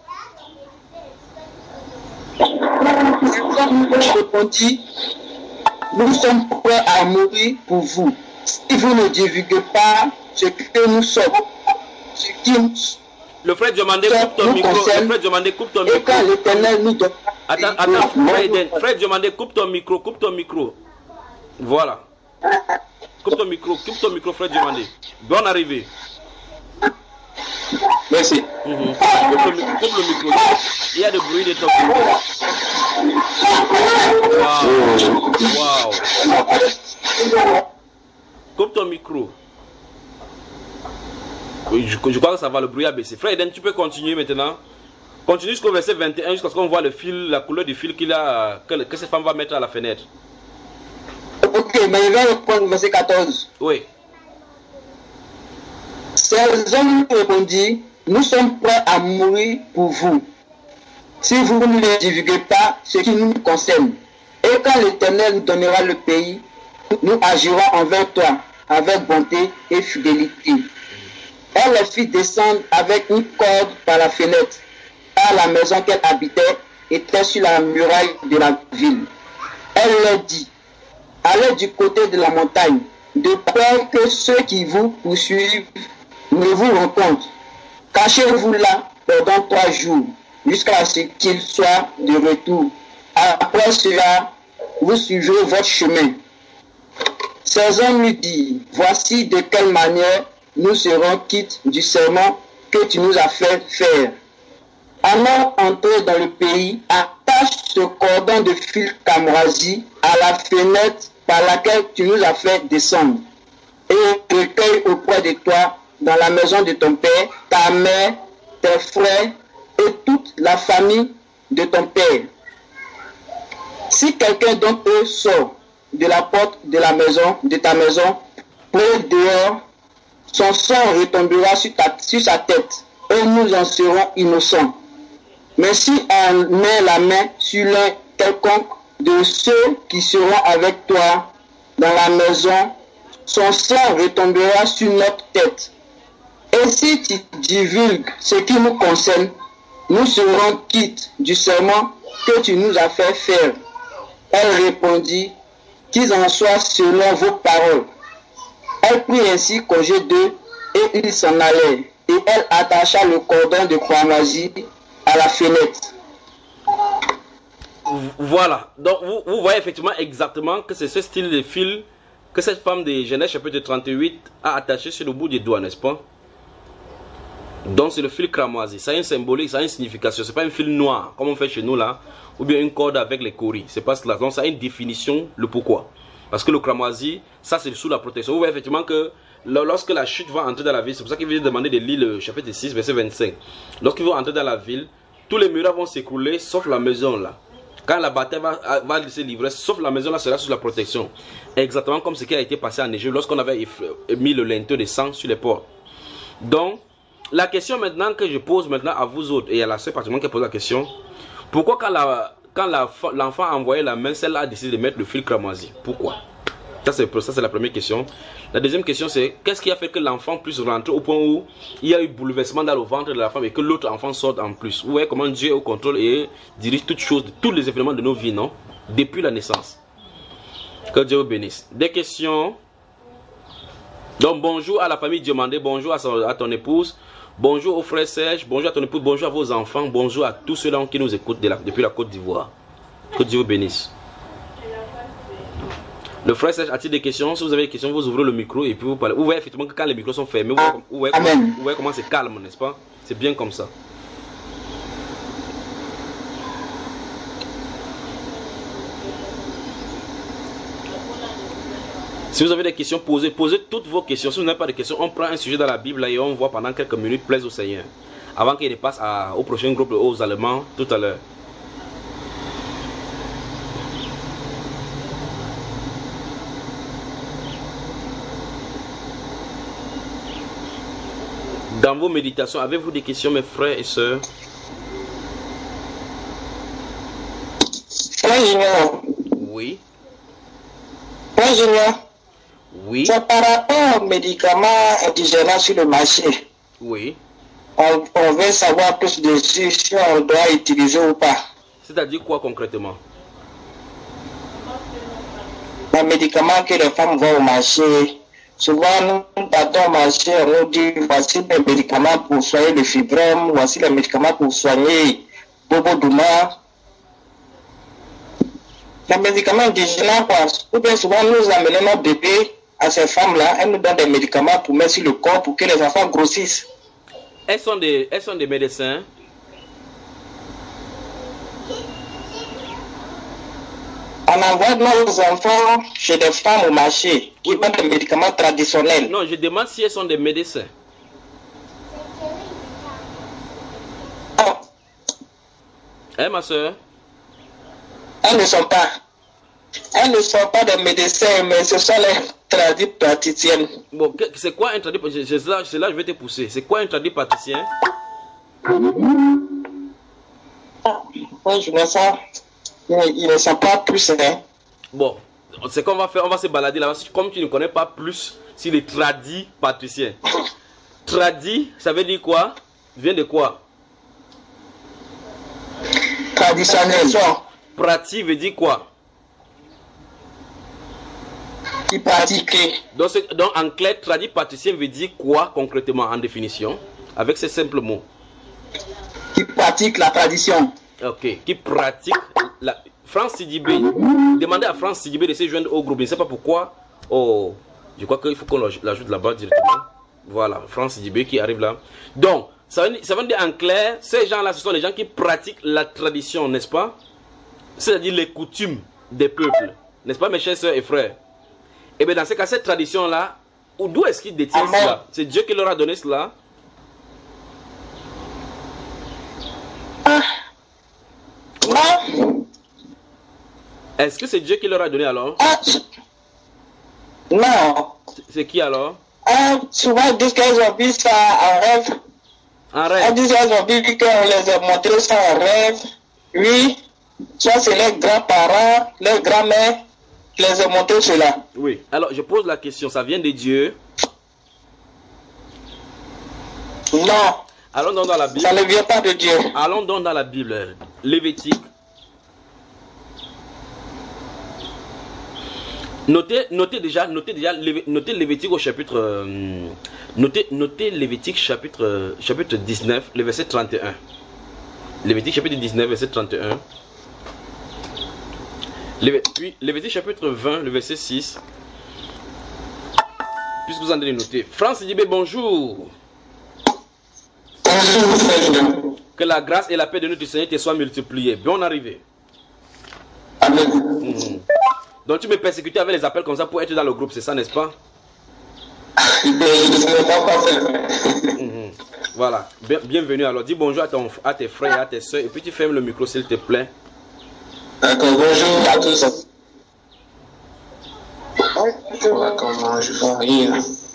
Nous répondit, nous sommes prêts à mourir pour vous, si vous ne divulguez pas ce que nous sommes, ce qui nous
Le frère Diomandé, coupe ton micro. Le frère Diomandé, coupe ton micro.
Et quand l'Éternel nous donne...
Attends, attends, frère, frère Diomandé, coupe ton micro, coupe ton micro. Voilà. Coupe ton micro, coupe ton micro, frère Diomandé. Bonne arrivée.
Merci.
Mm-hmm. Coupe, le, coupe le micro. Il y a du bruit de ton micro. Waouh. Waouh. Coupe ton micro. Oui, je, je crois que ça va, le bruit a baissé. Frère Eden, tu peux continuer maintenant. Continue jusqu'au verset vingt et un, jusqu'à ce qu'on voit le fil, la couleur du fil qu'il a, que, que cette femme va mettre à la fenêtre.
Ok, mais je vais reprendre le verset quatorze.
Oui.
Ces hommes répondirent, nous sommes prêts à mourir pour vous, si vous ne divulguez pas ce qui nous concerne. Et quand l'Éternel nous donnera le pays, nous agirons envers toi avec bonté et fidélité. Elle les fit descendre avec une corde par la fenêtre, car la maison qu'elle habitait était sur la muraille de la ville. Elle leur dit, allez du côté de la montagne, de peur que ceux qui vous poursuivent ne vous rencontrent. Cachez-vous là pendant trois jours, jusqu'à ce qu'ils soient de retour. Après cela, vous suivrez votre chemin. Ces hommes lui disent, voici de quelle manière nous serons quittes du serment que tu nous as fait faire. Allons entrer dans le pays, attache ce cordon de fil camrasie à la fenêtre par laquelle tu nous as fait descendre, et recueille auprès de toi, dans la maison de ton père, ta mère, tes frères et toute la famille de ton père. Si quelqu'un d'entre eux sort de la porte de la maison, de ta maison, pour être dehors, son sang retombera sur, ta, sur sa tête, et nous en serons innocents. Mais si on met la main sur l'un quelconque de ceux qui seront avec toi dans la maison, son sang retombera sur notre tête. Et si tu divulgues ce qui nous concerne, nous serons quittes du serment que tu nous as fait faire. Elle répondit, qu'ils en soient selon vos paroles. Elle prit ainsi congé d'eux et ils s'en allèrent. Et elle attacha le cordon de cramoisi à la fenêtre.
Voilà. Donc vous, vous voyez effectivement exactement que c'est ce style de fil que cette femme de Genèse chapitre trente-huit a attaché sur le bout des doigts, n'est-ce pas? Donc c'est le fil cramoisi. Ça a une symbolique, ça a une signification. C'est pas un fil noir comme on fait chez nous là, ou bien une corde avec les coris. C'est pas cela. Donc ça a une définition, le pourquoi. Parce que le cramoisi, ça c'est sous la protection. Vous voyez effectivement que lorsque la chute va entrer dans la ville, c'est pour ça qu'il veut demander de lire le chapitre six, verset vingt-cinq. Lorsqu'ils vont entrer dans la ville, tous les murs vont s'écrouler, sauf la maison là. Quand la bataille va, va se livrer, sauf la maison là sera sous la protection. Exactement comme ce qui a été passé en Égypte lorsqu'on avait mis le linteau de sang sur les portes. Donc, la question maintenant que je pose maintenant à vous autres, et il y a la seule particulièrement qui pose la question, pourquoi quand la... Quand l'enfant a envoyé la main, celle-là a décidé de mettre le fil cramoisi. Pourquoi? Ça, c'est la première question. La deuxième question, c'est qu'est-ce qui a fait que l'enfant puisse rentrer au point où il y a eu bouleversement dans le ventre de la femme et que l'autre enfant sorte en plus? Vous voyez comment Dieu est au contrôle et dirige toutes choses, tous les événements de nos vies, non? Depuis la naissance. Que Dieu vous bénisse. Des questions? Donc, bonjour à la famille Diomandé, bonjour à, son, à ton épouse. Bonjour au frère Serge, bonjour à ton épouse, bonjour à vos enfants, bonjour à tous ceux-là qui nous écoutent de la, depuis la Côte d'Ivoire. Que Dieu vous bénisse. Le frère Serge a-t-il des questions? Si vous avez des questions, vous ouvrez le micro et puis vous parlez. Vous voyez effectivement que quand les micros sont fermés, vous voyez, vous voyez, comment, vous voyez comment c'est calme, n'est-ce pas? C'est bien comme ça. Si vous avez des questions, posez, posez toutes vos questions. Si vous n'avez pas de questions, on prend un sujet dans la Bible là, et on voit pendant quelques minutes, plaise au Seigneur. Avant qu'il passe à, au prochain groupe aux Allemands tout à l'heure. Dans vos méditations, avez-vous des questions, mes frères et sœurs? Oui. Oui.
C'est par rapport aux médicaments indigènes sur le marché.
Oui.
On, on veut savoir plus dessus si on doit utiliser ou pas.
C'est-à-dire quoi concrètement?
Les médicaments que les femmes vont au marché. Souvent, nous partons au marché, on nous dit voici les médicaments pour soigner le fibrome, voici les médicaments pour soigner Bobo Douma. Les médicaments indigènes, quoi. Ou bien souvent, nous amenons nos bébés à ces femmes-là, elles nous donnent des médicaments pour mettre sur le corps pour que les enfants grossissent.
Elles sont des, elles sont des médecins.
On envoie nos enfants chez des femmes au marché qui vendent des médicaments traditionnels.
Non, je demande si elles sont des médecins.
Ah.
Hein, ma soeur?
Elles ne sont pas. Elles ne sont pas des médecins, mais ce sont les tradis praticiennes.
Bon, c'est quoi un tradit praticien? C'est là, c'est là que je vais te pousser. C'est quoi un tradit praticien?
Ah, moi, je ne sens, il ne sent pas plus. Hein.
Bon, c'est qu'on va faire, on va se balader là-bas. Comme tu ne connais pas plus sur les tradis praticiens. Tradit, ça veut dire quoi? Vient de quoi?
Traditionnel.
Pratique veut dire quoi?
Qui pratique.
Donc, donc en clair, tradit praticien veut dire quoi concrètement en définition? Avec ces simples mots.
Qui pratique la tradition.
Ok, qui pratique la... France Sidibé, demandez à France Sidibé de se joindre au groupe. Je ne sais pas pourquoi. Oh, je crois qu'il faut qu'on l'ajoute là-bas directement. Voilà, France Sidibé qui arrive là. Donc, ça veut, ça veut dire en clair, ces gens-là, ce sont les gens qui pratiquent la tradition, n'est-ce pas? C'est-à-dire les coutumes des peuples. N'est-ce pas, mes chers sœurs et frères? Et bien dans ce cas, cette tradition-là, d'où est-ce qu'ils détiennent cela? C'est Dieu qui leur a donné cela?
Ah. Non.
Est-ce que c'est Dieu qui leur a donné alors?
Ah. Non.
C'est qui alors?
Ah, souvent, ils disent qu'ils ont vu ça en rêve.
En rêve?
Ils disent qu'ils ont vu qu'on les a montré ça en rêve. Oui. Soit c'est les grands-parents, les grands-mères. Les ai montré cela.
Oui. Alors, je pose la question, ça vient de Dieu?
Non.
Allons donc dans la Bible.
Ça ne vient pas de Dieu.
Allons donc dans la Bible. Lévitique. Notez, notez déjà, notez déjà, notez Lévitique au chapitre, euh, notez, notez Lévitique chapitre, euh, chapitre dix-neuf, le verset trente et un. Lévitique chapitre dix-neuf, verset trente et un. Puis, Lévitique chapitre vingt, le verset six. Puisque vous en avez noté. France Dibé, bonjour.
Bonjour.
Que la grâce et la paix de notre Seigneur te soient multipliées. Bonne arrivée.
Amen.
Mmh. Donc tu me persécutais avec les appels comme ça pour être dans le groupe, c'est ça, n'est-ce pas?
Je ne sais pas quoi faire.
Mmh. Voilà, Bien, bienvenue alors. Dis bonjour à, ton, à tes frères et à tes soeurs et puis tu fermes le micro s'il te plaît.
D'accord, bonjour à tous. Voilà comment je vais rire.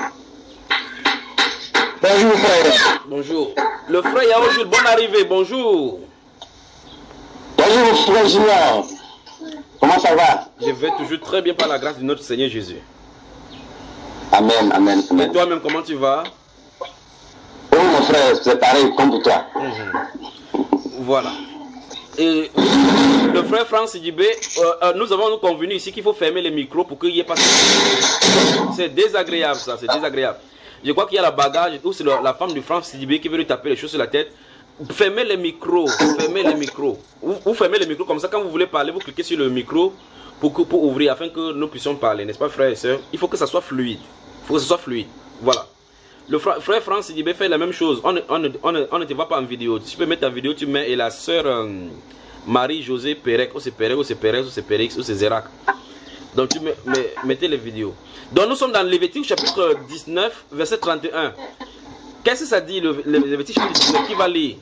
Bonjour frère.
Bonjour. Le frère Yao Jules, bonne arrivée, bonjour.
Bonjour frère Junior. Comment ça va?
Je vais toujours très bien par la grâce de notre Seigneur Jésus.
Amen, amen, amen.
Et toi-même, comment tu vas?
Oh mon frère, c'est pareil comme pour toi.
Mmh. Voilà. Et le frère Franck Sidibé, euh, euh, nous avons convenu ici qu'il faut fermer les micros pour qu'il n'y ait pas... C'est désagréable ça, c'est désagréable. Je crois qu'il y a la bagarre, ou c'est la femme du Franck Sidibé qui veut lui taper les choses sur la tête. Fermez les micros, fermez les micros. Vous, vous fermez les micros comme ça, quand vous voulez parler, vous cliquez sur le micro pour, pour ouvrir afin que nous puissions parler, n'est-ce pas frère et soeur? Il faut que ça soit fluide, il faut que ça soit fluide, voilà. Le frère, frère Franck Sidibé fait la même chose, on, on, on, on ne te voit pas en vidéo. Tu peux mettre ta vidéo, tu mets, et la soeur euh, Marie-Josée Pérec, ou c'est Pérec, ou c'est Pérec, ou c'est Périx, ou c'est Zérac. Donc tu mets, mets, mettez les vidéos. Donc nous sommes dans Lévitique chapitre dix-neuf, verset trente et un. Qu'est-ce que ça dit, le, le Lévitique chapitre dix-neuf? Qui va lire?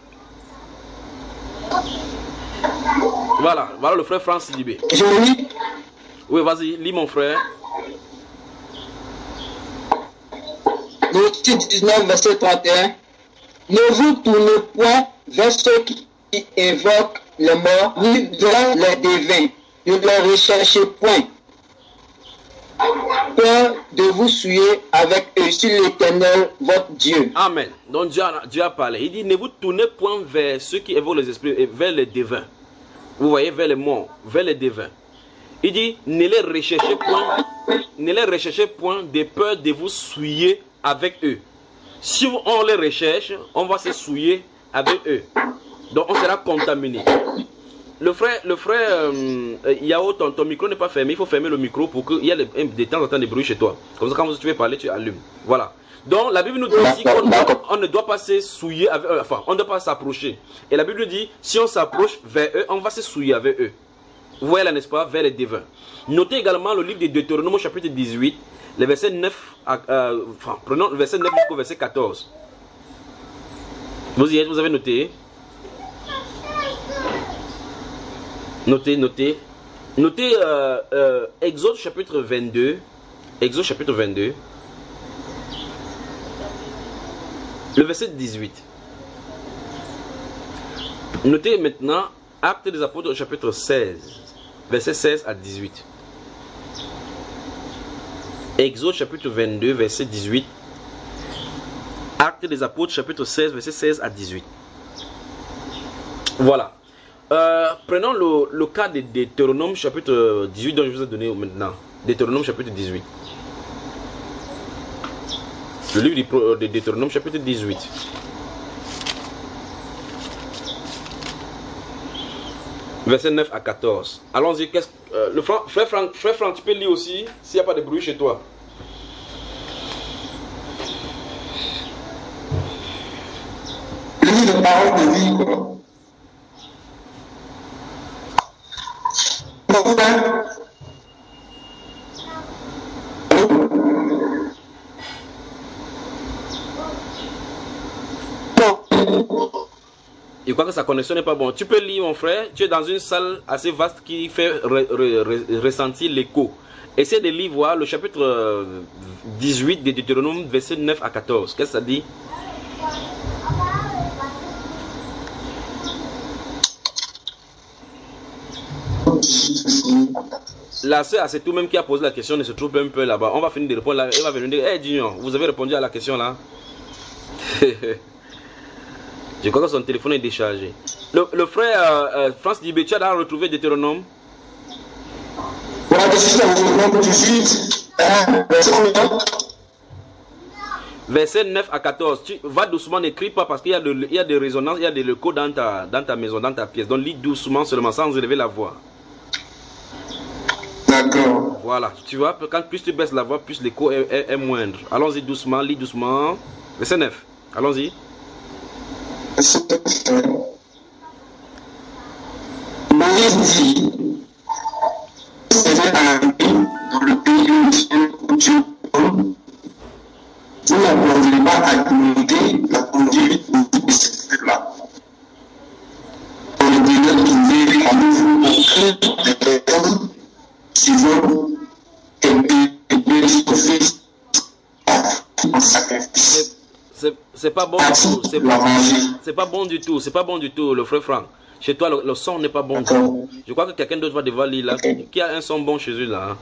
Voilà, voilà le frère Franck Sidibé.
Je lis.
Oui, vas-y, lis mon frère.
Lévitique dix-neuf, verset trente et un. Ne vous tournez point vers ceux qui invoquent les morts, ni vers les devins. Ne les recherchez point. Peur de vous souiller avec eux sur l'Éternel, votre Dieu.
Amen. Donc Dieu a, Dieu a parlé. Il dit, ne vous tournez point vers ceux qui évoquent les esprits, et vers les devins. Vous voyez, vers les morts, vers les devins. Il dit, ne les recherchez point, ne les recherchez point de peur de vous souiller avec eux. Si on les recherche, on va se souiller avec eux. Donc on sera contaminé. Le frère, le frère euh, Yao, ton, ton micro n'est pas fermé. Il faut fermer le micro pour qu'il y ait de, de temps en temps des bruits chez toi. Comme ça, quand tu veux parler, tu allumes. Voilà. Donc la Bible nous dit aussi qu'on on ne doit pas se souiller avec eux. Enfin, on ne doit pas s'approcher. Et la Bible dit, si on s'approche vers eux, on va se souiller avec eux. Vous voyez là, n'est-ce pas, vers les devins. Notez également le livre de Deutéronome, chapitre dix-huit, le verset neuf, à, euh, enfin, prenons le verset neuf jusqu'au verset quatorze. Vous y êtes, vous avez noté? Notez, notez. Notez euh, euh, Exode chapitre vingt-deux. Exode chapitre vingt-deux. Le verset dix-huit. Notez maintenant Actes des Apôtres chapitre seize. Verset seize à dix-huit. Exode chapitre vingt-deux, verset dix-huit. Actes des Apôtres chapitre seize, verset seize à dix-huit. Voilà. Euh, prenons le, le cas de Deutéronome chapitre dix-huit dont je vous ai donné maintenant. Deutéronome chapitre dix-huit. Le livre de Deutéronome chapitre dix-huit. Verset neuf à quatorze. Allons-y. Euh, le frère, frère, Franck, frère Franck, tu peux lire aussi s'il n'y a pas de bruit chez toi.
Lis la parole de vie, quoi.
Je crois que sa connexion n'est pas bonne. Tu peux lire, mon frère. Tu es dans une salle assez vaste qui fait re, re, re, ressentir l'écho. Essaie de lire, voir le chapitre dix-huit de Deutéronome, verset neuf à quatorze. Qu'est-ce que ça dit? La sœur, c'est tout-même qui a posé la question, ne se trouve un peu là-bas. On va finir de répondre là. Elle va venir dire, hey Dignon, vous avez répondu à la question là? Je crois que son téléphone est déchargé. Le, le frère euh, euh, France Dibé, tu as retrouvé Deutéronome? Verset neuf à quatorze. Tu vas doucement, n'écris pas parce qu'il y a, de, il y a des résonances, il y a des échos dans ta, dans ta maison, dans ta pièce. Donc lis doucement seulement, sans élever la voix.
D'accord.
Voilà, tu vois, quand plus tu baisses la voix, plus l'écho est, est, est moindre. Allons-y doucement, lis doucement. Verset neuf, allons-y.
Moïse dit, c'est un
vous n'avez pas à demander la conduite de cette là. Pour le délai trouvé en vous aucun des personnes qui vont aider son fils en sacrifice.
C'est pas bon du tout. C'est pas, pas bon du tout. C'est pas bon du tout, le frère Franck. Chez toi, le, le son n'est pas bon du tout. Je crois que quelqu'un d'autre va devoir lire là. Qui a un son bon chez eux là. Hein?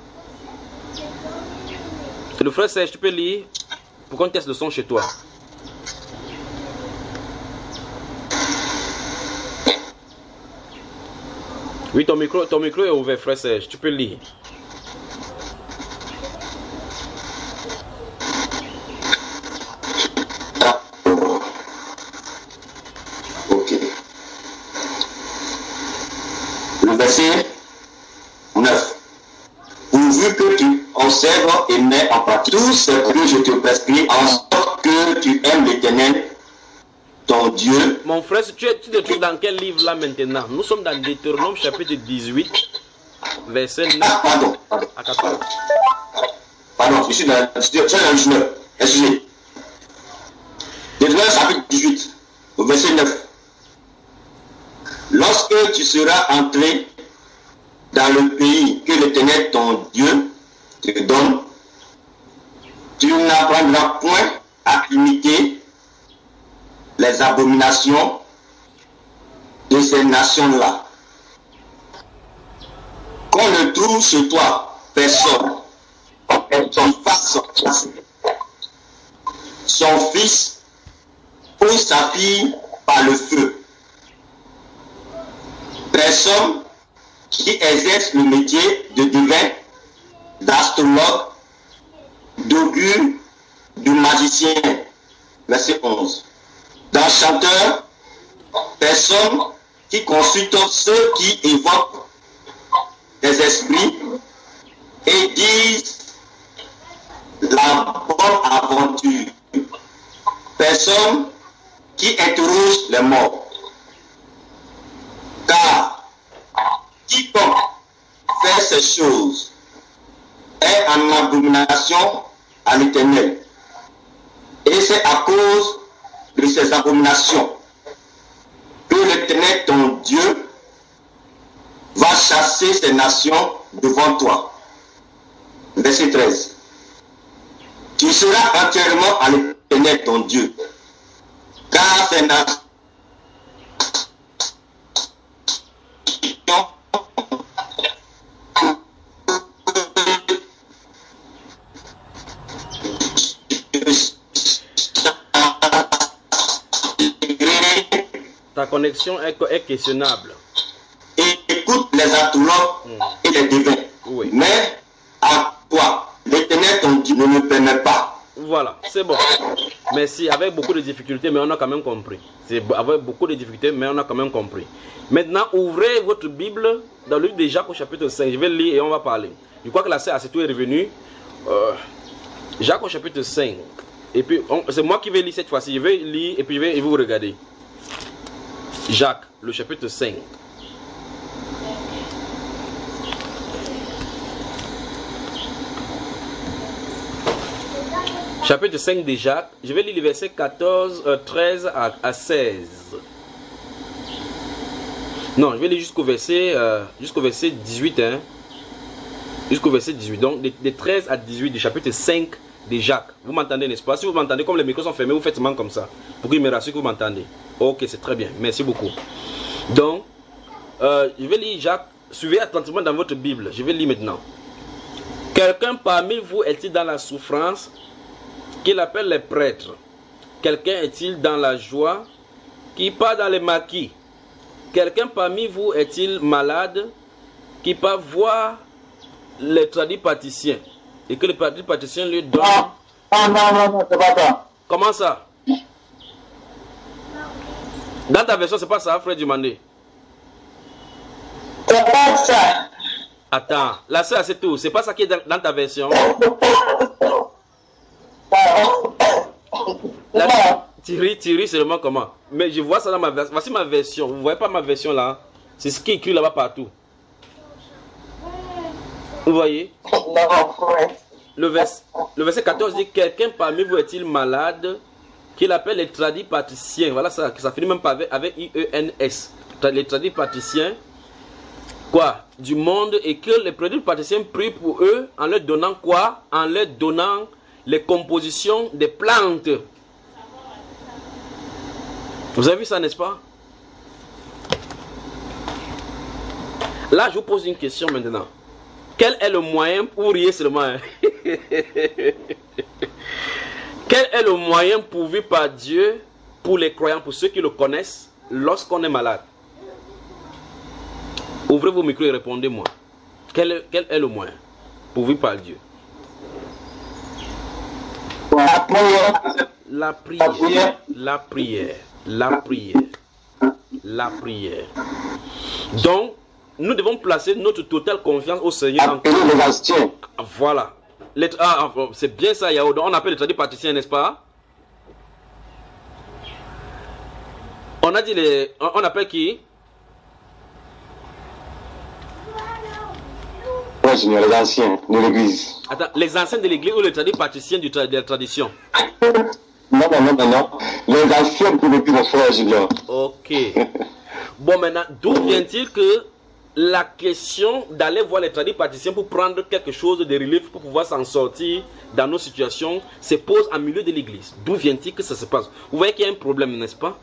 Le frère Serge, tu peux lire pour qu'on teste le son chez toi. Oui, ton micro, ton micro est ouvert, frère Serge. Tu peux lire.
Verset neuf. Pourvu que tu observes et mets en pratique tout ce que je te prescris, en sorte que tu aimes l'Éternel, ton Dieu.
Mon frère, tu, tu te trouves dans quel livre là maintenant? Nous sommes dans Deutéronome chapitre dix-huit, verset neuf
ah, pardon, pardon.
à quatorze.
Pardon, je suis dans, je suis dans le dix-neuf. Excusez. Deutéronome chapitre dix-huit, verset neuf. Lorsque tu seras entré dans le pays que l'Éternel ton Dieu te donne, tu n'apprendras point à imiter les abominations de ces nations-là. Qu'on ne trouve chez toi personne qui fasse son fils ou sa fille par le feu. Personne qui exerce le métier de divin, d'astrologue, d'augure, de magicien. Verset onze. D'enchanteur, personne qui consulte ceux qui évoquent des esprits et disent la bonne aventure. Personne qui interroge les morts. Car quiconque fait ces choses est en abomination à l'Éternel. Et c'est à cause de ces abominations que l'Éternel, ton Dieu, va chasser ces nations devant toi. Verset treize. Tu seras entièrement à l'Éternel, ton Dieu, car ces nations
Ta connexion est, est questionnable.
Et écoute les astrologues mm. et les devins.
Oui.
Mais à toi, l'Éternel ton Dieu ne le permet pas.
Voilà, c'est bon. Merci. Avec beaucoup de difficultés, mais on a quand même compris. C'est avec beaucoup de difficultés, mais on a quand même compris. Maintenant, ouvrez votre Bible dans le livre de Jacques au chapitre cinq. Je vais lire et on va parler. Je crois que la sœur Asetou est revenue. Euh, Jacques au chapitre cinq. Et puis, c'est moi qui vais lire cette fois-ci. Je vais lire et puis je vais, et vous regardez. Jacques, le chapitre cinq. Chapitre cinq de Jacques. Je vais lire les versets quatorze, euh, treize à, à seize. Non, je vais lire jusqu'au verset, euh, jusqu'au verset dix-huit. Hein. Jusqu'au verset dix-huit. Donc, de, de treize à dix-huit du chapitre cinq de Jacques. Vous m'entendez, n'est-ce pas? Si vous m'entendez, comme les micros sont fermés, vous faites seulement comme ça. Pour qu'il me rassure que vous m'entendez. Ok, c'est très bien. Merci beaucoup. Donc, euh, je vais lire Jacques. Suivez attentivement dans votre Bible. Je vais lire maintenant. Quelqu'un parmi vous est-il dans la souffrance qu'il appelle les prêtres? Quelqu'un est-il dans la joie qui part dans les maquis? Quelqu'un parmi vous est-il malade qui part voir les tradis pâtissiers et que les tradis pâtissiers lui donnent...
Ah, non, non, non, c'est pas ça.
Comment ça? Dans ta version, c'est pas ça, frère Dumandé.
C'est pas ça.
Attends, là, ça, c'est tout. C'est pas ça qui est dans, dans ta version. Là, Thierry, Thierry, c'est vraiment comment? Mais je vois ça dans ma version. Voici ma version. Vous voyez pas ma version là? C'est ce qui est écrit là-bas partout. Vous voyez? le, vers, le verset quatorze dit, quelqu'un parmi vous est-il malade, qu'il appelle les tradipraticiens. Voilà, ça, ça finit même pas avec, avec I E N S. Les tradipraticiens, quoi, du monde, et que les tradipraticiens prient pour eux en leur donnant quoi? En leur donnant les compositions des plantes. Vous avez vu ça, n'est-ce pas? Là, je vous pose une question maintenant. Quel est le moyen pour rier seulement? Hein? Quel est le moyen pourvu par Dieu pour les croyants, pour ceux qui le connaissent, lorsqu'on est malade? Ouvrez vos micros et répondez-moi. Quel est, quel est le moyen pourvu par Dieu?
La prière.
La prière. La prière. La prière. La prière. Donc, nous devons placer notre totale confiance au Seigneur.
Appeler les anciens.
Voilà. Les, ah, c'est bien ça, Yahoo. On appelle les tradipraticiens, n'est-ce pas? On a dit les... On, on appelle qui?
Oui, Seigneur, les anciens de l'église.
Attends, les anciens de l'église ou les tradipraticiens du tra de la tradition?
Non, non, non, non, non. Les anciens de l'église, mon frère Julien.
Ok. Bon, maintenant, d'où vient-il que la question d'aller voir les tradipraticiens pour prendre quelque chose de relief pour pouvoir s'en sortir dans nos situations se pose en milieu de l'église? D'où vient-il que ça se passe? Vous voyez qu'il y a un problème, n'est-ce pas?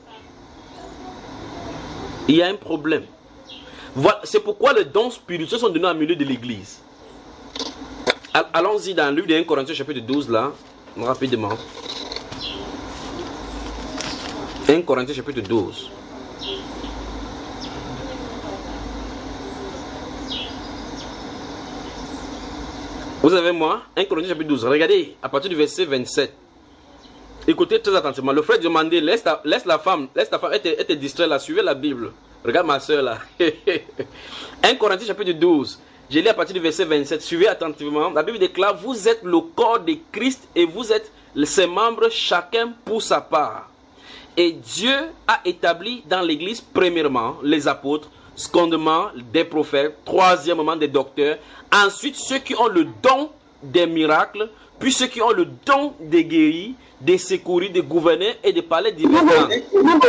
Il y a un problème. Voilà, c'est pourquoi les dons spirituels sont donnés en milieu de l'église. Allons-y dans le livre de un Corinthiens chapitre douze là, rapidement. un Corinthiens chapitre douze. Vous avez moi, un Corinthiens chapitre douze. Regardez, à partir du verset vingt-sept. Écoutez très attentivement. Le frère demandait, laisse, ta, laisse la femme, laisse ta femme, elle te, elle te distrait là, suivez la Bible. Regarde ma soeur là. un Corinthiens chapitre douze. Je lis à partir du verset vingt-sept. Suivez attentivement. La Bible déclare, vous êtes le corps de Christ et vous êtes ses membres, chacun pour sa part. Et Dieu a établi dans l'église, premièrement, les apôtres, secondement, des prophètes, troisièmement, des docteurs, ensuite ceux qui ont le don des miracles, puis ceux qui ont le don de guérir, de secourir, de gouverner et de parler diverses langues.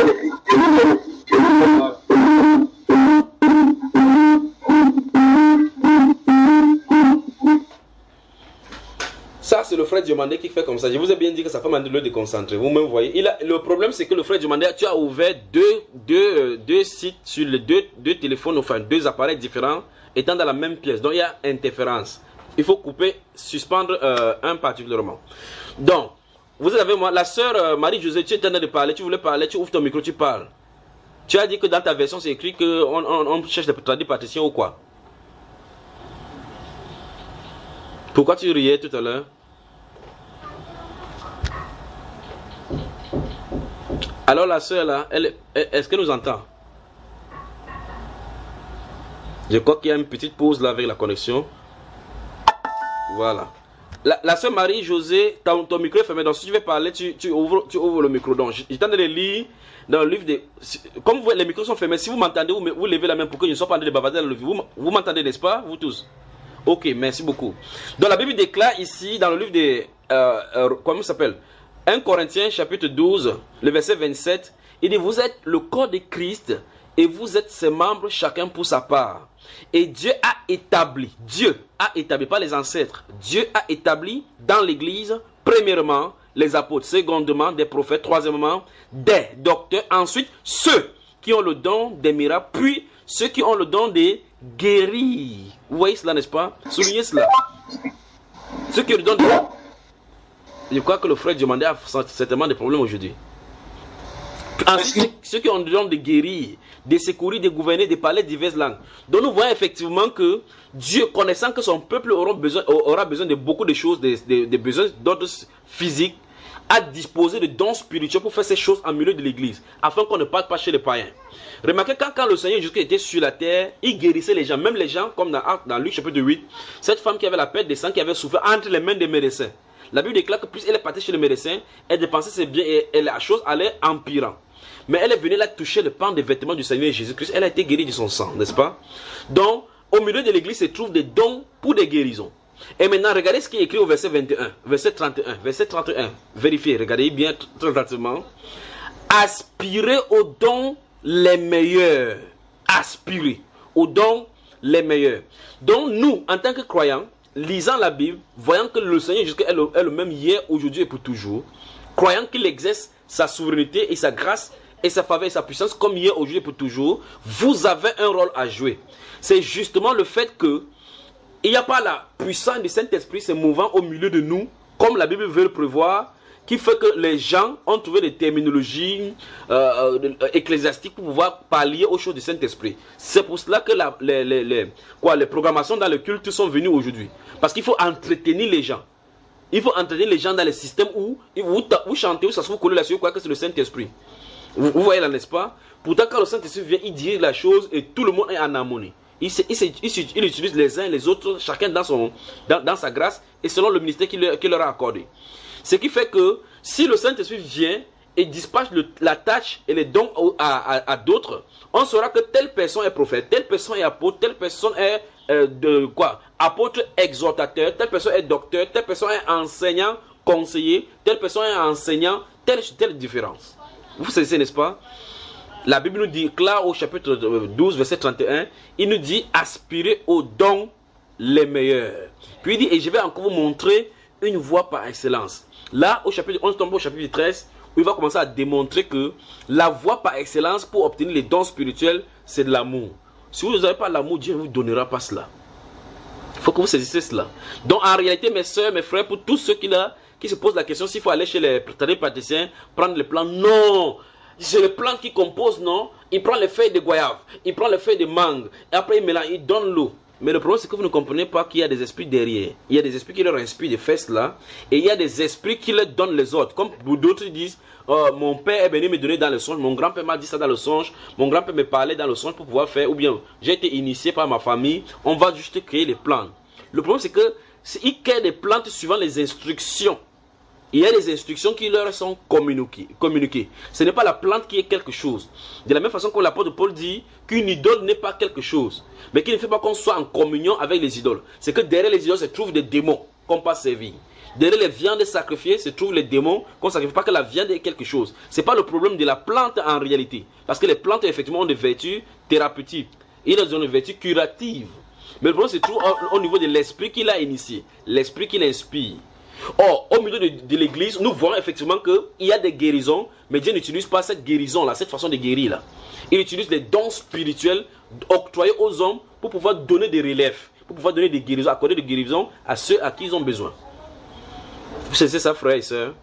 Ça, c'est le frère Diomandé qui fait comme ça. Je vous ai bien dit que sa femme a dit de le déconcentrer. Vous-même voyez. Il a, le problème, c'est que le frère Diomandé, tu as ouvert deux, deux, deux sites sur les deux, deux téléphones, enfin deux appareils différents, étant dans la même pièce. Donc, il y a interférence. Il faut couper, suspendre euh, un particulièrement. Donc, vous avez moi, la sœur euh, Marie-Josée, tu es en train de parler, tu voulais parler, tu ouvres ton micro, tu parles. Tu as dit que dans ta version, c'est écrit qu'on on, on cherche des tradipraticiens ou quoi? Pourquoi tu riais tout à l'heure? Alors la sœur là, elle, est-ce qu'elle nous entend? Je crois qu'il y a une petite pause là avec la connexion. Voilà. La, la sœur Marie-Josée, ton, ton micro est fermé, donc si tu veux parler, tu, tu, ouvres, tu ouvres le micro. Donc j'ai tenté de lire dans le livre de... Comme vous, les micros sont fermés, si vous m'entendez, vous, vous levez la main pour que je ne sois pas en train de bavarder dans le vide. Vous, vous m'entendez, n'est-ce pas, vous tous? Ok, merci beaucoup. Donc la Bible déclare ici, dans le livre de... Euh, euh, comment ça s'appelle? un Corinthiens chapitre douze, le verset vingt-sept, il dit, vous êtes le corps de Christ et vous êtes ses membres, chacun pour sa part. Et Dieu a établi, Dieu a établi, pas les ancêtres, Dieu a établi dans l'église, premièrement, les apôtres, secondement, des prophètes, troisièmement, des docteurs, ensuite, ceux qui ont le don des miracles, puis ceux qui ont le don de guérir. Vous voyez cela, n'est-ce pas? Soulignez cela. Ceux qui ont le don de... Je crois que le frère demandait a certainement des problèmes aujourd'hui. Ensuite, ceux qui ont le don de guérir, de secourir, de gouverner, de parler diverses langues. Donc nous voyons effectivement que Dieu, connaissant que son peuple aura besoin, aura besoin de beaucoup de choses, des de, de besoins d'ordre physique, a disposé de dons spirituels pour faire ces choses en milieu de l'église, afin qu'on ne parte pas chez les païens. Remarquez, quand, quand le Seigneur Jésus était sur la terre, il guérissait les gens, même les gens, comme dans, dans Luc chapitre huit, cette femme qui avait la perte de sang, qui avait souffert entre les mains des médecins. La Bible déclare que plus elle est partie chez le médecin, elle dépensait ses biens et, et la chose allait empirant. Mais elle est venue là toucher le pan des vêtements du Seigneur Jésus-Christ. Elle a été guérie de son sang, n'est-ce pas? Donc, au milieu de l'église se trouvent des dons pour des guérisons. Et maintenant, regardez ce qui est écrit au verset vingt et un, verset trente et un, verset trente et un. Vérifiez, regardez bien très attentivement. Aspirez aux dons les meilleurs. Aspirez aux dons les meilleurs. Donc nous, en tant que croyants, lisant la Bible, voyant que le Seigneur est le, est le même hier, aujourd'hui et pour toujours, croyant qu'il exerce sa souveraineté et sa grâce et sa faveur et sa puissance comme hier, aujourd'hui et pour toujours, vous avez un rôle à jouer. C'est justement le fait que il n'y a pas la puissance du Saint-Esprit se mouvant au milieu de nous, comme la Bible veut le prévoir, qui fait que les gens ont trouvé des terminologies euh, euh, ecclésiastiques pour pouvoir pallier aux choses du Saint-Esprit. C'est pour cela que la, les, les, les, quoi, les programmations dans le culte sont venues aujourd'hui. Parce qu'il faut entretenir les gens. Il faut entretenir les gens dans les systèmes où vous, vous chantez, où ça se vous coller là-dessus, quoi que c'est le Saint-Esprit. Vous, vous voyez là, n'est-ce pas? Pourtant, quand le Saint-Esprit vient, il dirige la chose et tout le monde est en harmonie. Il, il, il, il, il utilise les uns et les autres, chacun dans, son, dans, dans sa grâce et selon le ministère qu'il leur, qu'il leur a accordé. Ce qui fait que si le Saint-Esprit vient et dispatche le, la tâche et les dons à, à, à d'autres, on saura que telle personne est prophète, telle personne est apôtre, telle personne est euh, de quoi, apôtre exhortateur, telle personne est docteur, telle personne est enseignant, conseiller, telle personne est enseignant, telle, telle différence. Vous savez, n'est-ce pas? La Bible nous dit, là au chapitre douze, verset trente et un, il nous dit aspirer aux dons les meilleurs. Puis il dit, et je vais encore vous montrer une voie par excellence. Là, au chapitre onze, tombe au chapitre treize, où il va commencer à démontrer que la voie par excellence pour obtenir les dons spirituels, c'est de l'amour. Si vous n'avez pas l'amour, Dieu ne vous donnera pas cela. Il faut que vous saisissiez cela. Donc en réalité, mes soeurs, mes frères, pour tous ceux qui, là, qui se posent la question s'il faut aller chez les praticiens, prendre les plants, non. C'est les plantes qui composent, non. Il prend les feuilles de goyave, il prend les feuilles de mangue, et après il mélange, il donne l'eau. Mais le problème, c'est que vous ne comprenez pas qu'il y a des esprits derrière. Il y a des esprits qui leur inspirent des fesses là, et il y a des esprits qui leur donnent les autres. Comme d'autres disent, oh, mon père est venu me donner dans le songe, mon grand-père m'a dit ça dans le songe, mon grand-père me parlait dans le songe pour pouvoir faire, ou bien j'ai été initié par ma famille, on va juste créer les plantes. Le problème, c'est que ils créent des plantes suivant les instructions. Il y a des instructions qui leur sont communiquées. communiquées. Ce n'est pas la plante qui est quelque chose. De la même façon que l'apôtre Paul dit qu'une idole n'est pas quelque chose, mais qu'il ne fait pas qu'on soit en communion avec les idoles. C'est que derrière les idoles se trouvent des démons qu'on ne peut pas servir. Derrière les viandes sacrifiées se trouvent les démons qu'on ne sacrifie pas, que la viande est quelque chose. Ce n'est pas le problème de la plante en réalité. Parce que les plantes effectivement ont des vertus thérapeutiques. Et elles ont des vertus curatives. Mais le problème se trouve au, au niveau de l'esprit qui l'a initié. L'esprit qui l'inspire. Or, au milieu de, de l'église, nous voyons effectivement qu'il y a des guérisons, mais Dieu n'utilise pas cette guérison-là, cette façon de guérir-là. Il utilise les dons spirituels octroyés aux hommes pour pouvoir donner des relèves, pour pouvoir donner des guérisons, accorder des guérisons à ceux à qui ils ont besoin. Vous savez ça, frères et sœurs?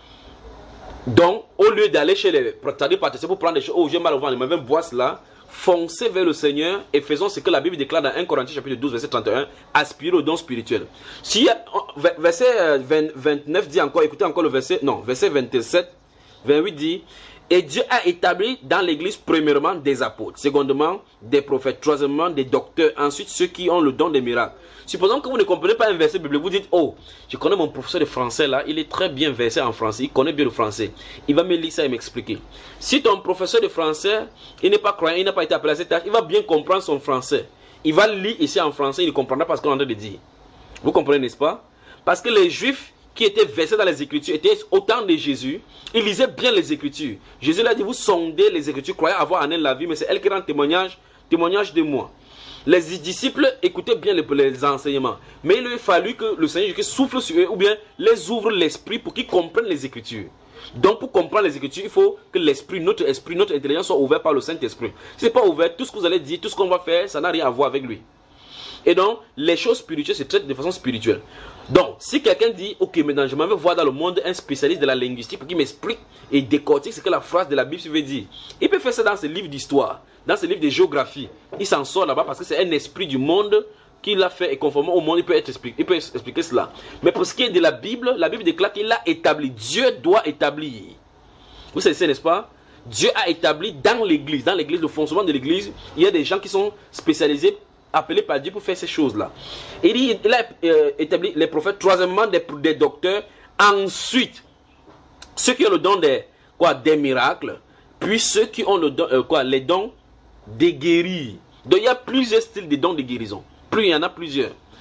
Donc, au lieu d'aller chez les praticiens pour prendre des choses, oh, j'ai mal au ventre, mais même boire cela, foncez vers le Seigneur et faisons ce que la Bible déclare dans un Corinthiens chapitre douze verset trente et un, aspirer aux dons spirituels. Si verset vingt, vingt-neuf dit encore, écoutez encore le verset, non, verset vingt-sept, vingt-huit dit, et Dieu a établi dans l'église premièrement des apôtres, secondement des prophètes, troisièmement des docteurs, ensuite ceux qui ont le don des miracles. Supposons que vous ne comprenez pas un verset biblique, vous dites, oh, je connais mon professeur de français là, il est très bien versé en français, il connaît bien le français, il va me lire ça et m'expliquer. Si ton professeur de français, il n'est pas croyant, il n'a pas été appelé à cette tâche, il va bien comprendre son français. Il va lire ici en français, il ne comprendra pas ce qu'on est en train de dire. Vous comprenez, n'est-ce pas? Parce que les Juifs qui étaient versés dans les Écritures étaient au temps de Jésus, ils lisaient bien les Écritures. Jésus l'a dit, vous sondez les Écritures, croyez avoir en elle la vie, mais c'est elle qui rend témoignage, témoignage de moi. Les disciples écoutaient bien les, les enseignements, mais il lui a fallu que le Seigneur Jésus souffle sur eux ou bien les ouvre l'esprit pour qu'ils comprennent les Écritures. Donc pour comprendre les Écritures, il faut que l'esprit, notre esprit, notre intelligence soit ouvert par le Saint-Esprit. Si ce n'est pas ouvert, tout ce que vous allez dire, tout ce qu'on va faire, ça n'a rien à voir avec lui. Et donc, les choses spirituelles se traitent de façon spirituelle. Donc, si quelqu'un dit, ok, maintenant je m'en vais voir dans le monde un spécialiste de la linguistique pour qu'il m'explique et décortique ce que la phrase de la Bible veut dire. Il peut faire ça dans ses livres d'histoire, dans ses livres de géographie. Il s'en sort là-bas parce que c'est un esprit du monde qui l'a fait et conformément au monde, il peut, être expliqué, il peut expliquer cela. Mais pour ce qui est de la Bible, la Bible déclare qu'il l'a établi. Dieu doit établir. Vous savez, n'est-ce pas? Dieu a établi dans l'église, dans l'église, le fonctionnement de l'église, il y a des gens qui sont spécialisés, appelés par Dieu pour faire ces choses-là. Il dit, il a euh, établi les prophètes, troisièmement des, des docteurs, ensuite ceux qui ont le don des, quoi, des miracles, puis ceux qui ont le don, euh, quoi, les dons de guérir. Donc il y a plusieurs styles de dons de guérison. Plus il y en a plusieurs.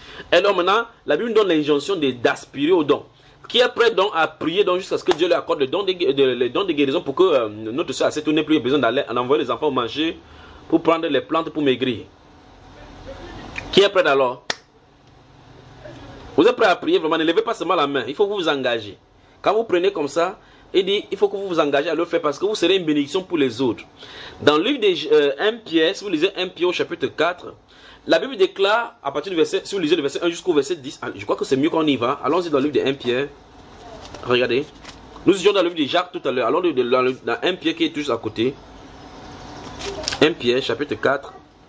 Et donc maintenant, la Bible nous donne l'injonction d'aspirer au don. Qui est prêt donc à prier donc jusqu'à ce que Dieu lui accorde le don de, de, le don de guérison pour que euh, notre soeur a n'ait plus besoin d'aller en envoyer les enfants manger pour prendre les plantes pour maigrir. Qui est prêt alors? Vous êtes prêt à prier vraiment? Ne levez pas seulement la main. Il faut que vous vous engagez. Quand vous prenez comme ça, il dit il faut que vous vous engagez à le faire parce que vous serez une bénédiction pour les autres. Dans le livre de euh, un Pierre, si vous lisez un Pierre au chapitre quatre, la Bible déclare, à partir du verset, si vous lisez le verset un jusqu'au verset dix, je crois que c'est mieux qu'on y va. Allons-y dans le livre de un Pierre. Regardez. Nous étions dans le livre de Jacques tout à l'heure. Allons dans, dans un Pierre qui est juste à côté. un Pierre, chapitre quatre.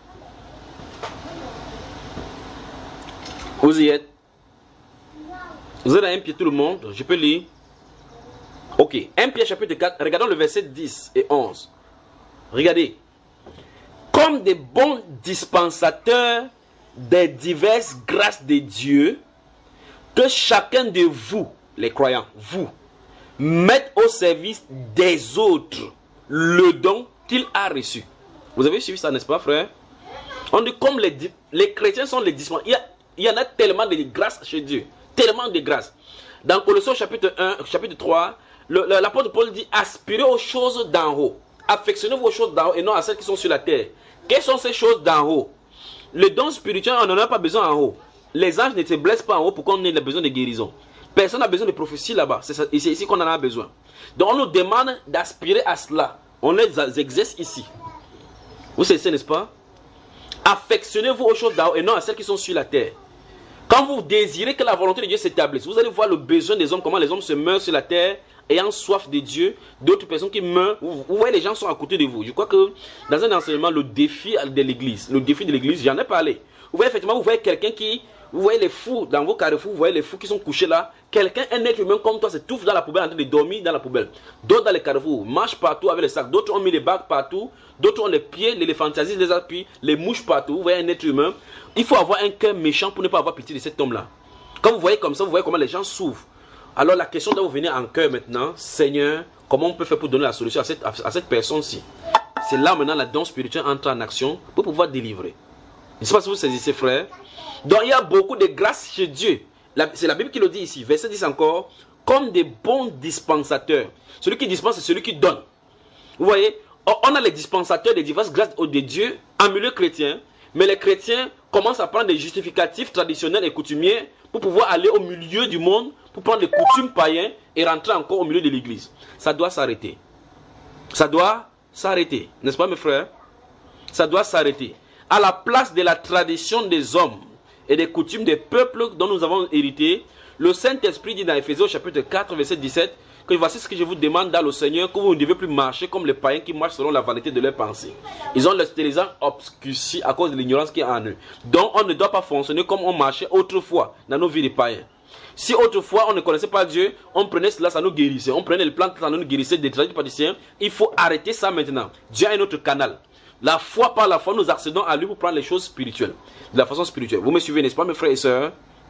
Vous y êtes? Vous êtes dans un Pierre tout le monde? Je peux lire? Ok. un Pierre, chapitre quatre. Regardons le verset dix et onze. Regardez. Comme des bons dispensateurs des diverses grâces de Dieu, que chacun de vous, les croyants, vous, mette au service des autres le don qu'il a reçu. Vous avez suivi ça, n'est-ce pas, frère? On dit comme les, les chrétiens sont les dispensateurs. Il y, a, il y en a tellement de grâces chez Dieu. Tellement de grâces. Dans Colossiens chapitre un, chapitre trois, l'apôtre Paul dit aspirez aux choses d'en haut. Affectionnez-vous aux choses d'en haut et non à celles qui sont sur la terre. Quelles sont ces choses d'en haut? Le don spirituel, on n'en a pas besoin en haut. Les anges ne se blessent pas en haut pour qu'on ait besoin de guérison. Personne n'a besoin de prophétie là-bas. C'est ici qu'on en a besoin. Donc on nous demande d'aspirer à cela. On les exerce ici. Vous savez, n'est-ce pas? Affectionnez-vous aux choses d'en haut et non à celles qui sont sur la terre. Quand vous désirez que la volonté de Dieu s'établisse, vous allez voir le besoin des hommes, comment les hommes se meurent sur la terre, ayant soif de Dieu, d'autres personnes qui meurent. Vous, vous voyez, les gens sont à côté de vous. Je crois que dans un enseignement, le défi de l'église, le défi de l'église, j'en ai parlé. Vous voyez, effectivement, vous voyez quelqu'un qui, vous voyez les fous dans vos carrefours, vous voyez les fous qui sont couchés là. Quelqu'un, un être humain comme toi, s'étouffe dans la poubelle en train de dormir dans la poubelle. D'autres dans les carrefours, marchent partout avec les sacs. D'autres ont mis les bagues partout. D'autres ont les pieds, l'éléphantiasis, les appuis, les mouches partout. Vous voyez un être humain. Il faut avoir un cœur méchant pour ne pas avoir pitié de cet homme-là. Quand vous voyez comme ça, vous voyez comment les gens souffrent. Alors la question doit vous venir en cœur maintenant. Seigneur, comment on peut faire pour donner la solution à cette, à cette personne-ci? C'est là maintenant la danse spirituelle entre en action pour pouvoir délivrer. Je ne sais pas si vous saisissez, frère. Donc il y a beaucoup de grâce chez Dieu. C'est la Bible qui le dit ici. Verset dix encore. Comme des bons dispensateurs. Celui qui dispense, c'est celui qui donne. Vous voyez, on a les dispensateurs des diverses grâces de Dieu en milieu chrétien. Mais les chrétiens commencent à prendre des justificatifs traditionnels et coutumiers pour pouvoir aller au milieu du monde, pour prendre les coutumes païens et rentrer encore au milieu de l'église. Ça doit s'arrêter. Ça doit s'arrêter. N'est-ce pas, mes frères? Ça doit s'arrêter. À la place de la tradition des hommes et des coutumes des peuples dont nous avons hérité, le Saint-Esprit dit dans Éphésiens chapitre quatre, verset dix-sept, que voici ce que je vous demande dans le Seigneur, que vous ne devez plus marcher comme les païens qui marchent selon la vanité de leurs pensées. Ils ont l'intelligence obscurcie à cause de l'ignorance qui est en eux. Donc on ne doit pas fonctionner comme on marchait autrefois dans nos vies de païens. Si autrefois on ne connaissait pas Dieu, on prenait cela, ça nous guérissait. On prenait les plantes, ça nous guérissait des tradipraticiens. Il faut arrêter ça maintenant. Dieu a un autre canal. La foi par la foi, nous accédons à lui pour prendre les choses spirituelles. De la façon spirituelle. Vous me suivez, n'est-ce pas, mes frères et sœurs?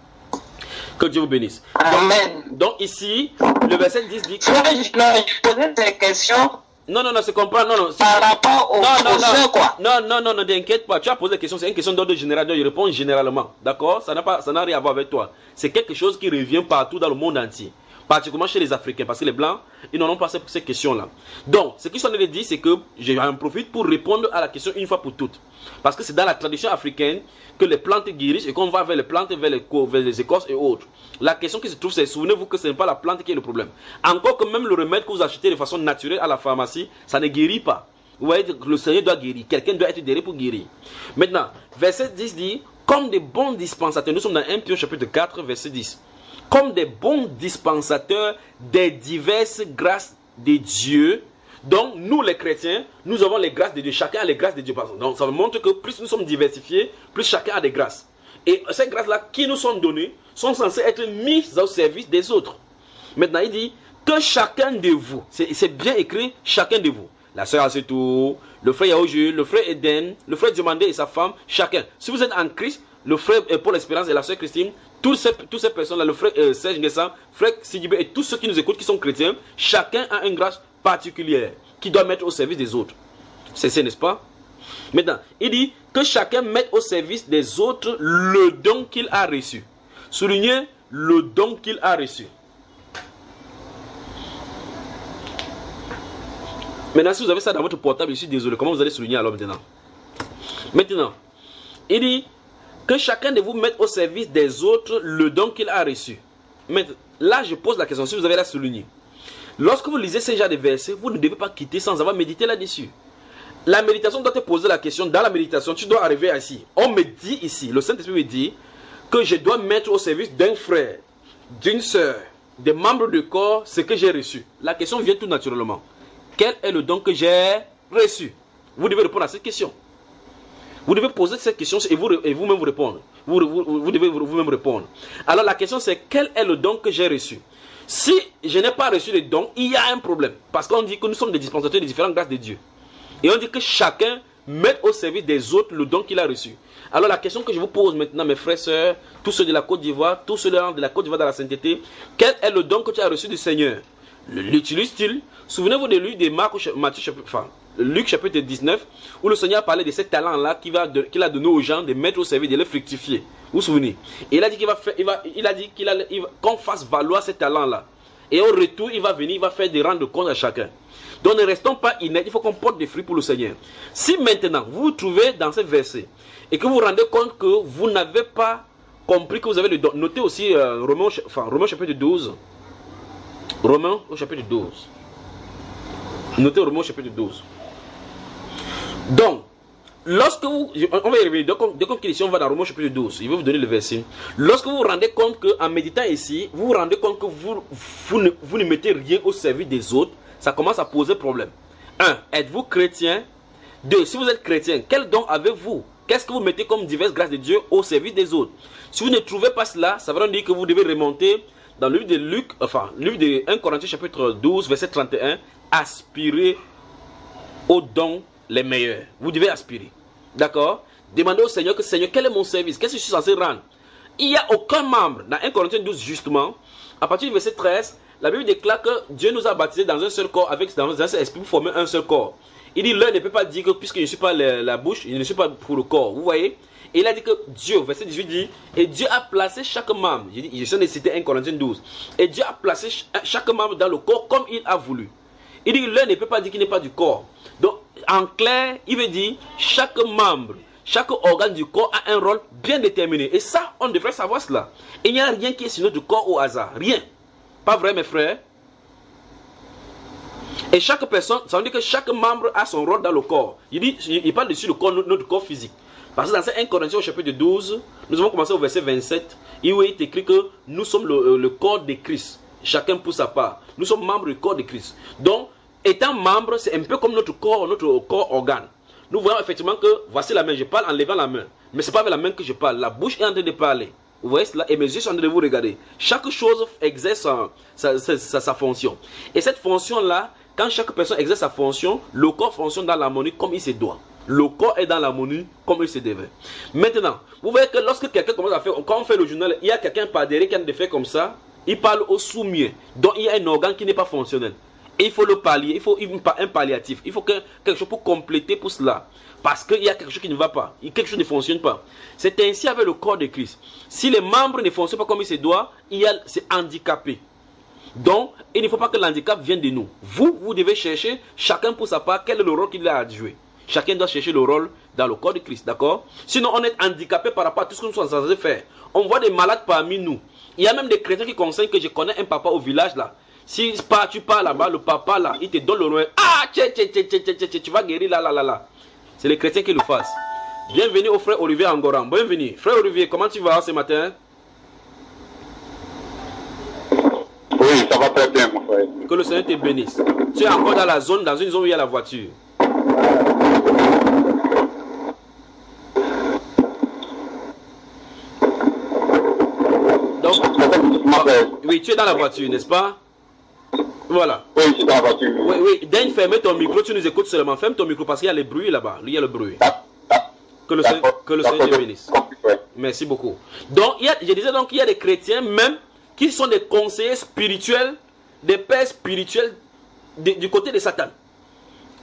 Que Dieu vous bénisse.
Amen.
Donc, donc ici, le verset dix dit que...
Non, je posais des questions.
Non, non, non, c'est comprendre. Non, non.
Par rapport au
non, non,
non, quoi.
Non, non, non, ne t'inquiète pas. Tu as posé des questions. C'est une question d'ordre général. Donc, je réponds généralement. D'accord? Ça n'a pas, ça n'a rien à voir avec toi. C'est quelque chose qui revient partout dans le monde entier. Particulièrement chez les Africains. Parce que les Blancs, ils n'en ont pas pour ces questions-là. Donc, ce qu'ils sont en train de dire, c'est que j'en profite pour répondre à la question une fois pour toutes. Parce que c'est dans la tradition africaine que les plantes guérissent et qu'on va vers les plantes, vers les, vers les écorces et autres. La question qui se trouve, c'est souvenez-vous que ce n'est pas la plante qui est le problème. Encore que même le remède que vous achetez de façon naturelle à la pharmacie, ça ne guérit pas. Vous voyez, le Seigneur doit guérir. Quelqu'un doit être guéri pour guérir. Maintenant, verset dix dit, comme des bons dispensateurs, nous sommes dans un Pierre chapitre quatre, verset dix. Comme des bons dispensateurs des diverses grâces de Dieu. Donc, nous les chrétiens, nous avons les grâces de Dieu. Chacun a les grâces de Dieu. Donc, ça montre que plus nous sommes diversifiés, plus chacun a des grâces. Et ces grâces-là qui nous sont données sont censées être mises au service des autres. Maintenant, il dit que chacun de vous, c'est bien écrit, chacun de vous. La sœur Asetou, le frère Yaoju, le frère Eden, le frère Diomandé et sa femme, chacun. Si vous êtes en Christ, le frère Paul Espérance et la sœur Christine, toutes ces, toutes ces personnes-là, le frère euh, Serge Nguessan, frère Sidibé et tous ceux qui nous écoutent, qui sont chrétiens, chacun a une grâce particulière qui doit mettre au service des autres. C'est ça, n'est-ce pas? Maintenant, il dit que chacun mette au service des autres le don qu'il a reçu. Soulignez le don qu'il a reçu. Maintenant, si vous avez ça dans votre portable, je suis désolé. Comment vous allez souligner alors maintenant? Maintenant, il dit que chacun de vous mette au service des autres le don qu'il a reçu. Maintenant, là, je pose la question, si vous avez la souligner. Lorsque vous lisez ce genre de versets, vous ne devez pas quitter sans avoir médité là-dessus. La méditation doit te poser la question. Dans la méditation, tu dois arriver ici. On me dit ici, le Saint-Esprit me dit que je dois mettre au service d'un frère, d'une soeur, des membres du corps, ce que j'ai reçu. La question vient tout naturellement. Quel est le don que j'ai reçu? Vous devez répondre à cette question. Vous devez poser cette question et vous-même vous, vous répondre. Vous, vous, vous devez vous-même répondre. Alors la question c'est, quel est le don que j'ai reçu? Si je n'ai pas reçu le don, il y a un problème. Parce qu'on dit que nous sommes des dispensateurs des différentes grâces de Dieu. Et on dit que chacun met au service des autres le don qu'il a reçu. Alors la question que je vous pose maintenant, mes frères et sœurs, tous ceux de la Côte d'Ivoire, tous ceux de la Côte d'Ivoire dans la sainteté, quel est le don que tu as reçu du Seigneur? L'utilise-t-il? Souvenez-vous de lui, de Marc, Matthieu, enfin, Luc chapitre dix-neuf, où le Seigneur a parlé de ce talent-là qu'il qu'il a donné aux gens de mettre au service, de les fructifier. Vous vous souvenez? Et il a dit qu'il va faire, il va, il a dit qu'il va, qu'on fasse valoir ce talent-là. Et au retour, il va venir, il va faire des rendre compte à chacun. Donc ne restons pas inertes, il faut qu'on porte des fruits pour le Seigneur. Si maintenant vous vous trouvez dans ce verset et que vous vous rendez compte que vous n'avez pas compris que vous avez le don, notez aussi euh, Romains, enfin, Romains chapitre douze. Romains au chapitre douze. Notez Romains au chapitre douze. Donc, lorsque vous, on va y revenir, dès qu'on ici, on va dans Romains chapitre douze, il va vous donner le verset. Lorsque vous vous rendez compte qu'en méditant ici, vous vous rendez compte que vous, vous, ne, vous ne mettez rien au service des autres, ça commence à poser problème. un. Êtes-vous chrétien? deux. Si vous êtes chrétien, quel don avez-vous? Qu'est-ce que vous mettez comme diverses grâces de Dieu au service des autres? Si vous ne trouvez pas cela, ça veut dire que vous devez remonter dans le livre de Luc, enfin, le livre de un Corinthiens chapitre douze, verset trente et un, aspirez aux dons les meilleurs. Vous devez aspirer. D'accord? Demandez au Seigneur que Seigneur, quel est mon service? Qu'est-ce que je suis censé rendre? Il n'y a aucun membre dans un Corinthiens douze, justement, à partir du verset treize, la Bible déclare que Dieu nous a baptisés dans un seul corps, avec dans un seul esprit pour former un seul corps. Il dit, l'un ne peut pas dire que puisque je ne suis pas la, la bouche, je ne suis pas pour le corps. Vous voyez? Et il a dit que Dieu, verset dix-huit dit, et Dieu a placé chaque membre, je, dis, je suis de citer un Corinthiens douze, et Dieu a placé chaque membre dans le corps comme il a voulu. Il dit, l'un ne peut pas dire qu'il n'est pas du corps. Donc, en clair, il veut dire, chaque membre, chaque organe du corps a un rôle bien déterminé. Et ça, on devrait savoir cela. Il n'y a rien qui est sur notre corps au hasard. Rien. Pas vrai, mes frères? Et chaque personne, ça veut dire que chaque membre a son rôle dans le corps. Il dit, il parle dessus le corps, notre corps physique. Parce que dans un Corinthiens au chapitre douze, nous avons commencé au verset vingt-sept, il est écrit que nous sommes le, le corps de Christ. Chacun pour sa part. Nous sommes membres du corps de Christ. Donc, étant membre, c'est un peu comme notre corps, notre corps organe. Nous voyons effectivement que, voici la main, je parle en levant la main. Mais ce n'est pas avec la main que je parle. La bouche est en train de parler. Vous voyez cela? Et mes yeux sont en train de vous regarder. Chaque chose exerce sa, sa, sa, sa fonction. Et cette fonction-là, quand chaque personne exerce sa fonction, le corps fonctionne dans l'harmonie comme il se doit. Le corps est dans l'harmonie comme il se devait. Maintenant, vous voyez que lorsque quelqu'un commence à faire, quand on fait le journal, il y a quelqu'un par derrière qui a des faits comme ça, il parle au sous-mieux. Donc il y a un organe qui n'est pas fonctionnel. Et il faut le pallier, il faut un palliatif. Il faut quelque chose pour compléter pour cela. Parce qu'il y a quelque chose qui ne va pas, quelque chose ne fonctionne pas. C'est ainsi avec le corps de Christ. Si les membres ne fonctionnent pas comme il se doit, c'est handicapé. Donc, il ne faut pas que l'handicap vienne de nous. Vous, vous devez chercher, chacun pour sa part, quel est le rôle qu'il a à jouer. Chacun doit chercher le rôle dans le corps de Christ, d'accord? Sinon, on est handicapé par rapport à tout ce que nous sommes censés faire. On voit des malades parmi nous. Il y a même des chrétiens qui conseillent que je connais un papa au village là. Si tu pars là-bas, le papa là, il te donne le loin. Ah, tchè, tchè, tchè, tchè, tchè, tchè, tu vas guérir là, là, là, là. C'est les chrétiens qui le fassent. Bienvenue au frère Olivier Angoran. Bienvenue. Frère Olivier, comment tu vas ce matin?
Oui, ça va très bien, mon frère.
Que le Seigneur te bénisse. Tu es encore dans la zone, dans une zone où il y a la voiture. Donc, oui, tu es dans la voiture, n'est-ce pas? Voilà.
Oui, je suis dans la voiture.
Oui, oui. Daigne fermer ton micro, tu nous écoutes seulement. Ferme ton micro parce qu'il y a le bruit là-bas. Il y a le bruit. Que le Seigneur, que le Seigneur te bénisse. Merci beaucoup. Donc, il y a, je disais donc qu'il y a des chrétiens même qui sont des conseillers spirituels, des pères spirituels de, du côté de Satan.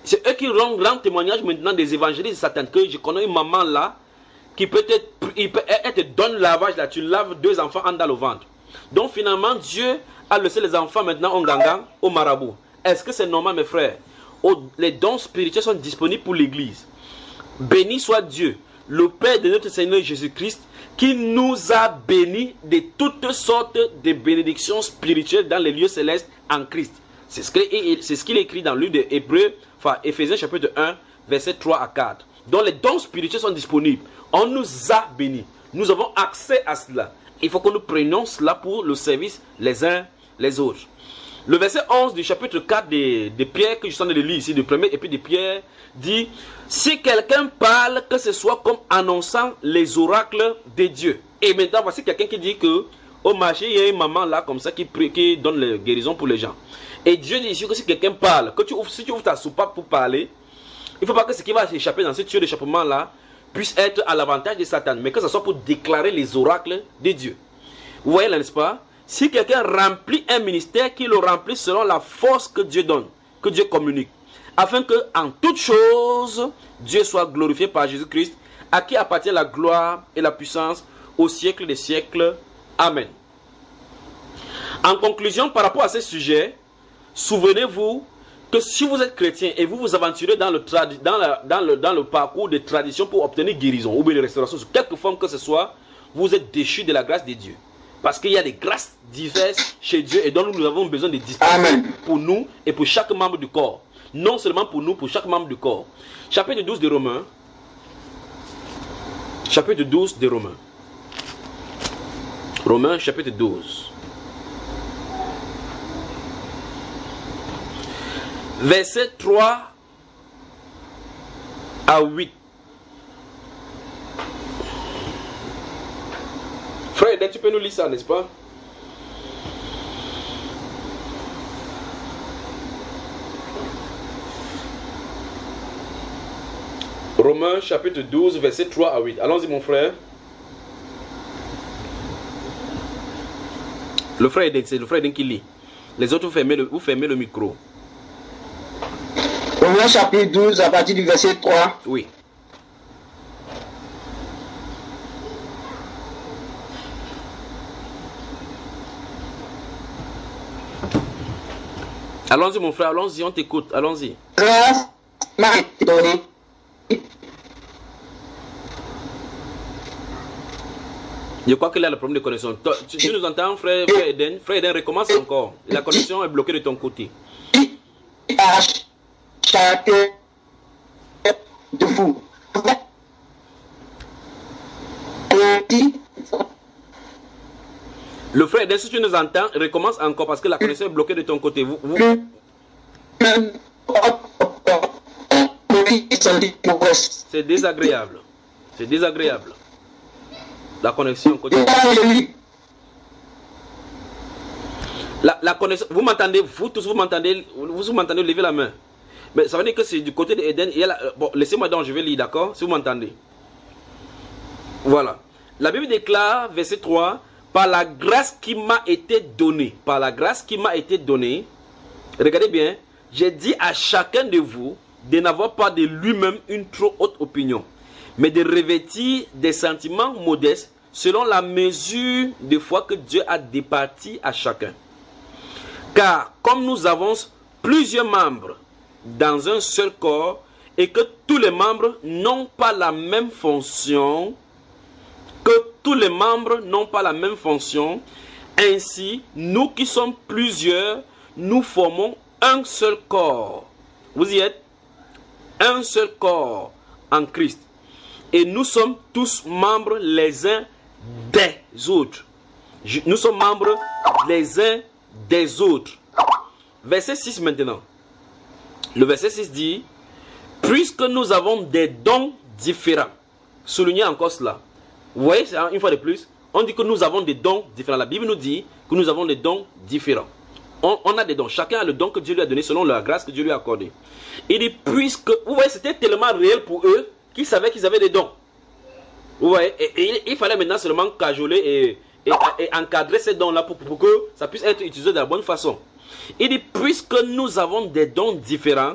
C'est eux qui rendent, rendent témoignage maintenant des évangélistes de Satan. Que je connais une maman là, qui peut être, il peut, elle te donne le lavage là, tu laves deux enfants en dans le ventre. Donc finalement, Dieu a laissé les enfants maintenant en ganga, au marabout. Est-ce que c'est normal, mes frères? Oh, les dons spirituels sont disponibles pour l'église. Béni soit Dieu, le Père de notre Seigneur Jésus-Christ, qui nous a bénis de toutes sortes de bénédictions spirituelles dans les lieux célestes en Christ. C'est ce qu'il ce qu'il écrit dans le livre d'Hébreux, enfin Éphésiens chapitre un, versets trois à quatre. Donc les dons spirituels sont disponibles. On nous a bénis. Nous avons accès à cela. Il faut que nous prenions cela pour le service les uns les autres. Le verset onze du chapitre quatre de, de Pierre, que je suis en train de lire ici, du premier épître de Pierre, dit: si quelqu'un parle, que ce soit comme annonçant les oracles de Dieu. Et maintenant, voici quelqu'un qui dit que au marché, il y a une maman là, comme ça, qui, qui donne les guérisons pour les gens. Et Dieu dit ici que si quelqu'un parle, que tu ouvres, si tu ouvres ta soupape pour parler, il ne faut pas que ce qui va s'échapper dans ce tuyau d'échappement là puisse être à l'avantage de Satan, mais que ce soit pour déclarer les oracles de Dieu. Vous voyez là, n'est-ce pas? Si quelqu'un remplit un ministère, qu'il le remplit selon la force que Dieu donne, que Dieu communique, afin que en toutes choses, Dieu soit glorifié par Jésus-Christ, à qui appartient la gloire et la puissance au siècle des siècles. Amen. En conclusion, par rapport à ce sujet, souvenez-vous que si vous êtes chrétien et vous vous aventurez dans le, dans la, dans le, dans le parcours de tradition pour obtenir guérison ou bien restauration sous quelque forme que ce soit, vous êtes déchus de la grâce de Dieu. Parce qu'il y a des grâces diverses chez Dieu et dont nous avons besoin de dispenser pour nous et pour chaque membre du corps. Non seulement pour nous, pour chaque membre du corps. Chapitre douze de Romains. Chapitre douze de Romains. Romains chapitre douze. Versets trois à huit. Frère, tu peux nous lire ça, n'est-ce pas? Romains chapitre douze, versets trois à huit. Allons-y, mon frère. Le frère Eden, c'est le frère Eden qui lit. Les autres, vous fermez le, vous fermez le micro.
Romains chapitre douze, à partir du verset trois.
Oui. Allons-y, mon frère, allons-y, on t'écoute, allons-y.
Grâce m'a été donnée.
Je crois qu'il a le problème de connexion. Tu, tu nous entends, frère, frère Eden? Frère Eden, recommence encore. La connexion est bloquée de ton côté.
À chacun de vous.
Le frère Eden, si tu nous entends, recommence encore parce que la connexion est bloquée de ton côté. Vous, vous... C'est désagréable. C'est désagréable. La connexion côté. La, la connexion. Vous m'entendez? Vous tous, vous m'entendez? Vous, vous m'entendez? Levez la main. Mais ça veut dire que c'est du côté d'Eden. Bon, laissez-moi donc, je vais lire, d'accord? Si vous m'entendez. Voilà. La Bible déclare, verset trois, par la grâce qui m'a été donnée. Par la grâce qui m'a été donnée. Regardez bien. J'ai dit à chacun de vous de n'avoir pas de lui-même une trop haute opinion, mais de revêtir des sentiments modestes selon la mesure de foi que Dieu a départie à chacun. Car comme nous avons plusieurs membres dans un seul corps et que tous les membres n'ont pas la même fonction, que tous les membres n'ont pas la même fonction, ainsi nous qui sommes plusieurs, nous formons un seul corps. Vous y êtes? Un seul corps en Christ. Et nous sommes tous membres les uns des autres. Nous sommes membres les uns des autres. Verset six maintenant. Le verset six dit: puisque nous avons des dons différents. Soulignez encore cela. Vous voyez, une fois de plus, on dit que nous avons des dons différents. La Bible nous dit que nous avons des dons différents. On, on a des dons. Chacun a le don que Dieu lui a donné selon la grâce que Dieu lui a accordée. Il dit, puisque, vous voyez, c'était tellement réel pour eux qu'ils savaient qu'ils avaient des dons. Vous voyez, et, et, et il fallait maintenant seulement cajoler et, et, et encadrer ces dons-là pour, pour que ça puisse être utilisé de la bonne façon. Il dit, puisque nous avons des dons différents,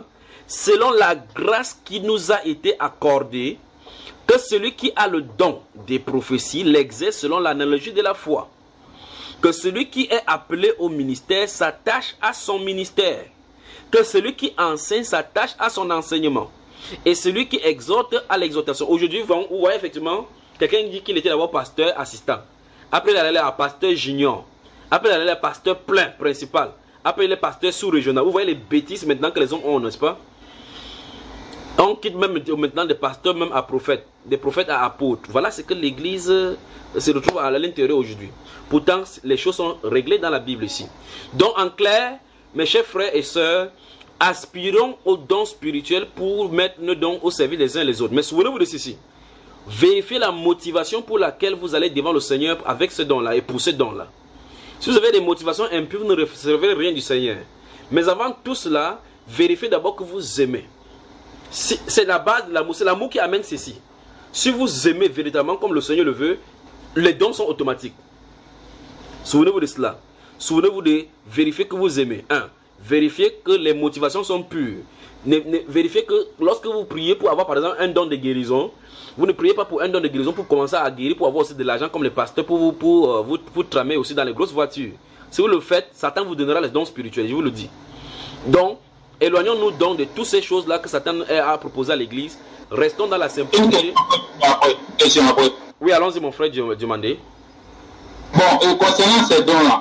selon la grâce qui nous a été accordée, que celui qui a le don des prophéties l'exerce selon l'analogie de la foi. Que celui qui est appelé au ministère s'attache à son ministère. Que celui qui enseigne s'attache à son enseignement. Et celui qui exhorte à l'exhortation. Aujourd'hui, vous voyez effectivement, quelqu'un dit qu'il était d'abord pasteur assistant. Après, il allait à pasteur junior. Après, il allait à pasteur plein principal. Après, il est pasteur sous-régional. Vous voyez les bêtises maintenant que les hommes ont, n'est-ce pas? On quitte même maintenant des pasteurs même à prophètes, des prophètes à apôtres. Voilà ce que l'Église se retrouve à l'intérieur aujourd'hui. Pourtant, les choses sont réglées dans la Bible ici. Donc, en clair, mes chers frères et sœurs, aspirons aux dons spirituels pour mettre nos dons au service des uns et des autres. Mais souvenez-vous de ceci. Vérifiez la motivation pour laquelle vous allez devant le Seigneur avec ce don-là et pour ce don-là. Si vous avez des motivations impures, vous ne recevrez rien du Seigneur. Mais avant tout cela, vérifiez d'abord que vous aimez. Si, c'est la base de l'amour, c'est l'amour qui amène ceci. Si vous aimez véritablement comme le Seigneur le veut, les dons sont automatiques. Souvenez-vous de cela. Souvenez-vous de vérifier que vous aimez. Un, vérifiez que les motivations sont pures. Ne, ne, vérifiez que lorsque vous priez pour avoir par exemple un don de guérison, vous ne priez pas pour un don de guérison pour commencer à guérir, pour avoir aussi de l'argent comme les pasteurs, pour vous, pour, euh, vous, pour tramer aussi dans les grosses voitures. Si vous le faites, Satan vous donnera les dons spirituels, je vous le dis. Donc, éloignons-nous donc de toutes ces choses-là que Satan a proposées à l'église. Restons dans la simplicité. Oui, allons-y, mon frère Diomandé.
Bon, et concernant ces dons-là,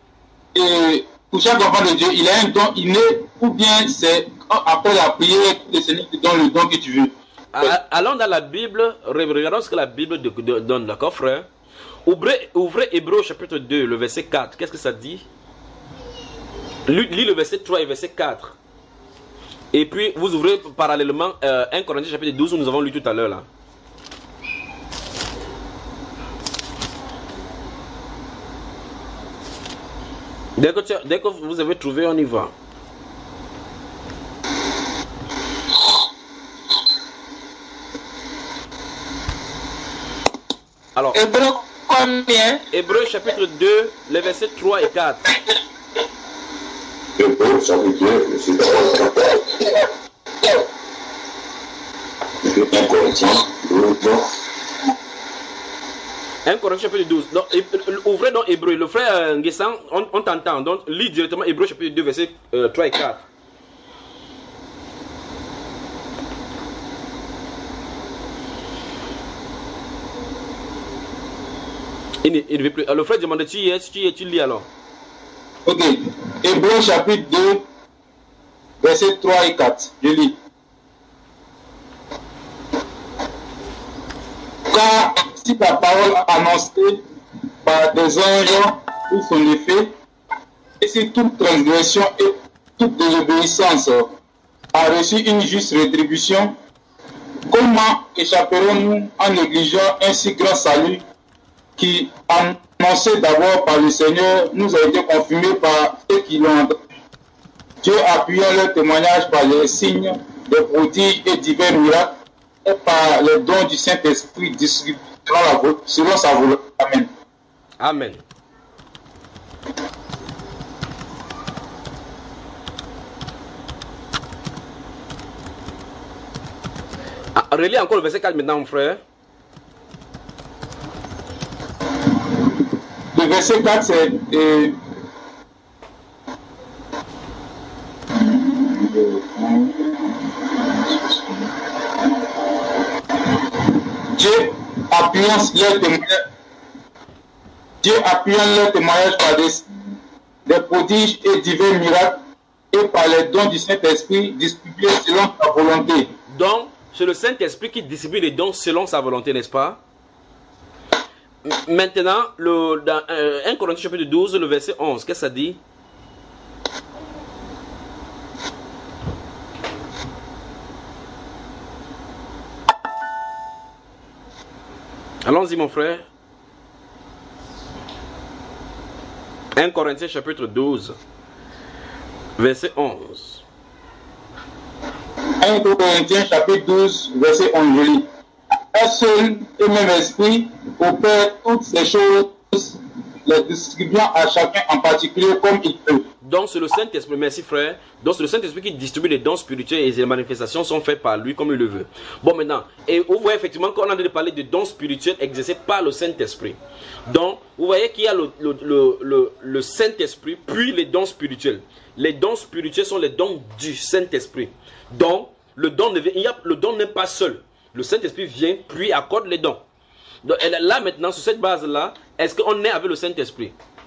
et pour chaque enfant de Dieu, il a un don inné, ou bien c'est après la prière que le Seigneur te donne le don que tu veux.
Allons dans la Bible, regardons ce que la Bible donne, d'accord, frère? Ouvrez, ouvrez Hébreux chapitre deux, le verset quatre. Qu'est-ce que ça dit? Lis le verset trois et verset quatre. Et puis, vous ouvrez parallèlement euh, un Corinthiens chapitre douze, où nous avons lu tout à l'heure là. Dès que, tu, dès que vous avez trouvé, on y va. Alors,
Hébreux combien?
Hébreux chapitre deux, les versets trois et quatre.
Hébreux chapitre deux, verset trois et quatre. un Corinthiens,
un Corinthiens chapitre douze. Donc, ouvrez donc Hébreux. Le frère Nguessan, on, on t'entend. Donc, lis directement Hébreux chapitre deux, versets euh, trois et quatre. Il ne, il ne veut plus. Le frère demande, tu y es, tu y es, tu lis alors.
Ok. Hébreux chapitre deux, versets trois et quatre. Je lis. Car si la parole annoncée par des anges ou son effet, et si toute transgression et toute désobéissance a reçu une juste rétribution, comment échapperons-nous en négligeant un si grand salut qui, annoncé d'abord par le Seigneur, nous a été confirmé par ceux qui l'ont entendu. Dieu appuyant leur témoignage par les signes, les prodiges et divers miracles, et par les dons du Saint-Esprit distribués selon sa volonté. Amen.
Amen. Ah, relis encore le verset quatre maintenant, mon frère.
Le verset quatre, c'est... Euh, Dieu appuyant leur témoignage, Dieu appuyant leur témoignage par des, des prodiges et divers miracles et par les dons du Saint-Esprit distribués selon sa volonté.
Donc, c'est le Saint-Esprit qui distribue les dons selon sa volonté, n'est-ce pas? Maintenant, le, dans euh, un Corinthiens chapitre douze, le verset onze, qu'est-ce que ça dit? Allons-y, mon frère. un Corinthiens chapitre douze, verset onze.
un Corinthiens chapitre douze, verset onze, je lis. Un seul et même esprit opère toutes ces choses, les distribuant à chacun en particulier comme il peut.
donc c'est le Saint-Esprit, merci frère. Donc c'est le Saint-Esprit qui distribue les dons spirituels et les manifestations sont faites par lui comme il le veut. Bon maintenant, et vous voyez effectivement qu'on a de parler de dons spirituels exercés par le Saint-Esprit. Donc vous voyez qu'il y a le, le, le, le, le Saint-Esprit puis les dons spirituels. Les dons spirituels sont les dons du Saint-Esprit. Donc le don ne vient, il y a, le don n'est pas seul. Le Saint-Esprit vient puis accorde les dons. Donc là maintenant sur cette base là, est-ce qu'on est avec le Saint-Esprit?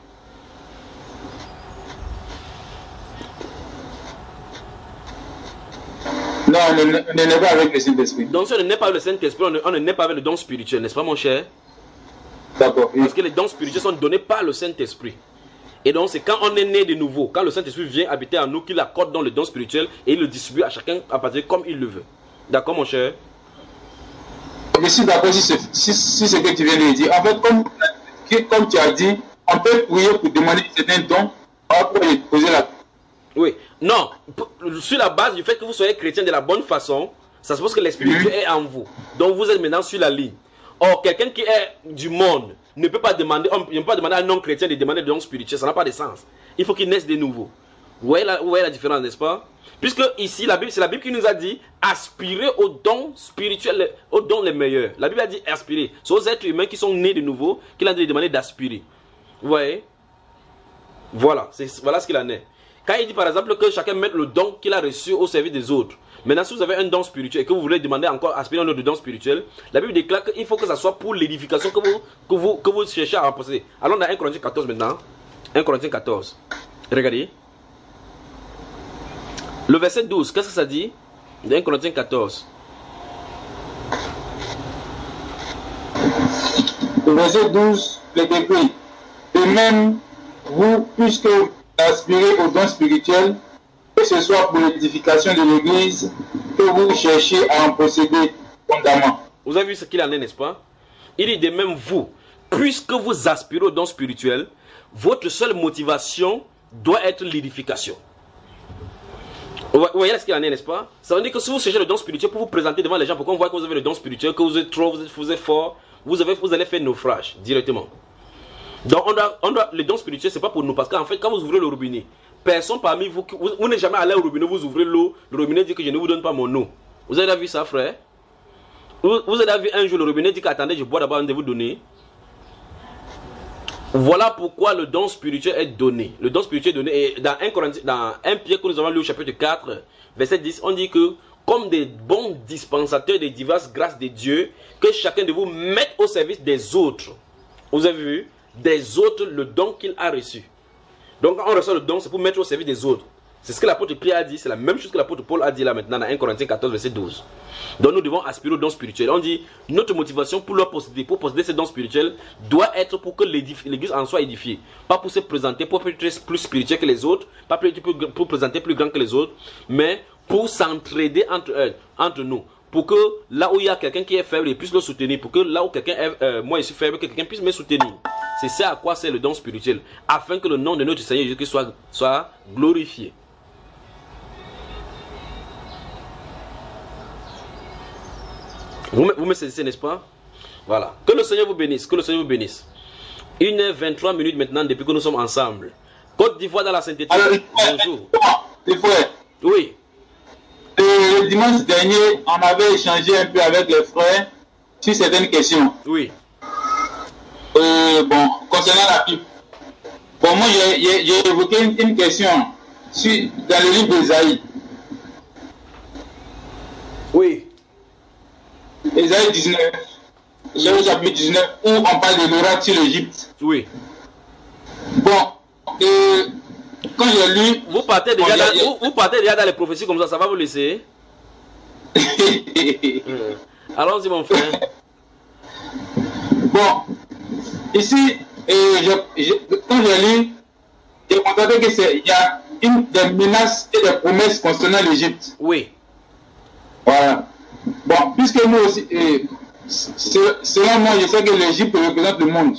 Non, on n'est pas avec le Saint-Esprit.
Donc si on n'est pas avec le Saint-Esprit, on n'est pas avec le don spirituel, n'est-ce pas mon cher?
D'accord. Oui.
Parce que les dons spirituels sont donnés par le Saint-Esprit. Et donc c'est quand on est né de nouveau, quand le Saint-Esprit vient habiter en nous, qu'il accorde dans le don spirituel et il le distribue à chacun à partir comme il le veut. D'accord mon cher?
Je suis d'accord si c'est si, si ce que tu viens de dire. En fait, comme, comme tu as dit, on peut prier pour demander certains dons, pour les poser la...
Oui, non, sur la base du fait que vous soyez chrétien de la bonne façon, ça suppose que l'Esprit de Dieu est en vous. Donc vous êtes maintenant sur la ligne. Or, quelqu'un qui est du monde ne peut pas demander, on ne peut pas demander à un non-chrétien de demander des dons spirituels, ça n'a pas de sens. Il faut qu'il naisse de nouveau. Vous voyez la, vous voyez la différence, n'est-ce pas? Puisque ici, la Bible, c'est la Bible qui nous a dit aspirer aux dons spirituels, aux dons les meilleurs. La Bible a dit aspirer. C'est aux êtres humains qui sont nés de nouveau qu'il a demandé d'aspirer. Vous voyez? Voilà, voilà ce qu'il en est. Quand il dit par exemple que chacun mette le don qu'il a reçu au service des autres. Maintenant, si vous avez un don spirituel et que vous voulez demander encore aspirer un autre don spirituel, la Bible déclare qu'il faut que ça soit pour l'édification que vous, que, vous, que vous cherchez à posséder. Allons dans un Corinthiens quatorze maintenant. un Corinthiens quatorze. Regardez. Le verset douze, qu'est-ce que ça dit? un Corinthiens quatorze.
Le verset douze, le décrit. De même, vous, puisque vous aspirez aux dons spirituels, que ce soit pour l'édification de l'Église, que vous cherchez à en posséder fondamment.
Vous avez vu ce qu'il en est, n'est-ce pas? Il dit de même vous, puisque vous aspirez aux dons spirituels, votre seule motivation doit être l'édification. Vous voyez ce qu'il en est, n'est-ce pas? Ça veut dire que si vous cherchez le don spirituel pour vous présenter devant les gens, pour qu'on voit que vous avez le don spirituel, que vous êtes trop, vous êtes, vous êtes fort, vous, avez, vous allez faire naufrage directement. Donc on doit, on doit, le don spirituel, c'est pas pour nous, parce qu'en fait, quand vous ouvrez le robinet, personne parmi vous, vous, vous n'êtes jamais allé au robinet, vous ouvrez l'eau, le robinet dit que je ne vous donne pas mon eau. Vous avez vu ça, frère? Vous, vous avez vu un jour le robinet dit qu'attendez, je bois d'abord avant de vous donner. Voilà pourquoi le don spirituel est donné. Le don spirituel est donné. Et dans un, dans un Pierre que nous avons lu au chapitre quatre, verset dix, on dit que comme des bons dispensateurs des diverses grâces de Dieu, que chacun de vous mette au service des autres. Vous avez vu? Des autres le don qu'il a reçu. Donc quand on reçoit le don, c'est pour mettre au service des autres. C'est ce que l'apôtre Pierre a dit, c'est la même chose que l'apôtre Paul a dit là maintenant dans un Corinthiens quatorze, verset douze. Donc nous devons aspirer au don spirituel. On dit, notre motivation pour leur posséder, pour posséder ces dons spirituels, doit être pour que l'Église en soit édifiée. Pas pour se présenter, pour être plus spirituel que les autres, pas pour, pour présenter plus grand que les autres, mais pour s'entraider entre eux, entre nous. Pour que là où il y a quelqu'un qui est faible, il puisse le soutenir. Pour que là où quelqu'un est, euh, moi je suis faible, que quelqu'un puisse me soutenir. C'est ça à quoi c'est le don spirituel. Afin que le nom de notre Seigneur Jésus-Christ soit, soit glorifié. Vous, vous me saisissez, n'est-ce pas? Voilà. Que le Seigneur vous bénisse. Que le Seigneur vous bénisse. une heure vingt-trois minutes maintenant depuis que nous sommes ensemble. Côte d'Ivoire dans la sainteté.
Alors,
bonjour.
Les frères.
Oui.
Euh, le dimanche dernier, on avait échangé un peu avec les frères sur certaines questions.
Oui.
Euh, bon, concernant la pipe. Bon, moi, j'ai évoqué une, une question sur, dans le livre d'Ésaïe.
Oui.
Ésaïe dix-neuf, le chapitre dix-neuf, où on parle de l'oracle sur l'Égypte.
Oui.
Bon, euh, quand j'ai lu...
Vous partez, déjà bon, dans, a... vous, vous partez déjà dans les prophéties comme ça, ça va vous laisser. euh, Allons-y, mon frère.
Bon, ici, euh, je, je, quand j'ai lu, j'ai constaté qu'il y a une des menaces et des promesses concernant l'Égypte.
Oui.
Voilà. Bon, puisque nous aussi, euh, selon moi, je sais que l'Égypte représente le monde.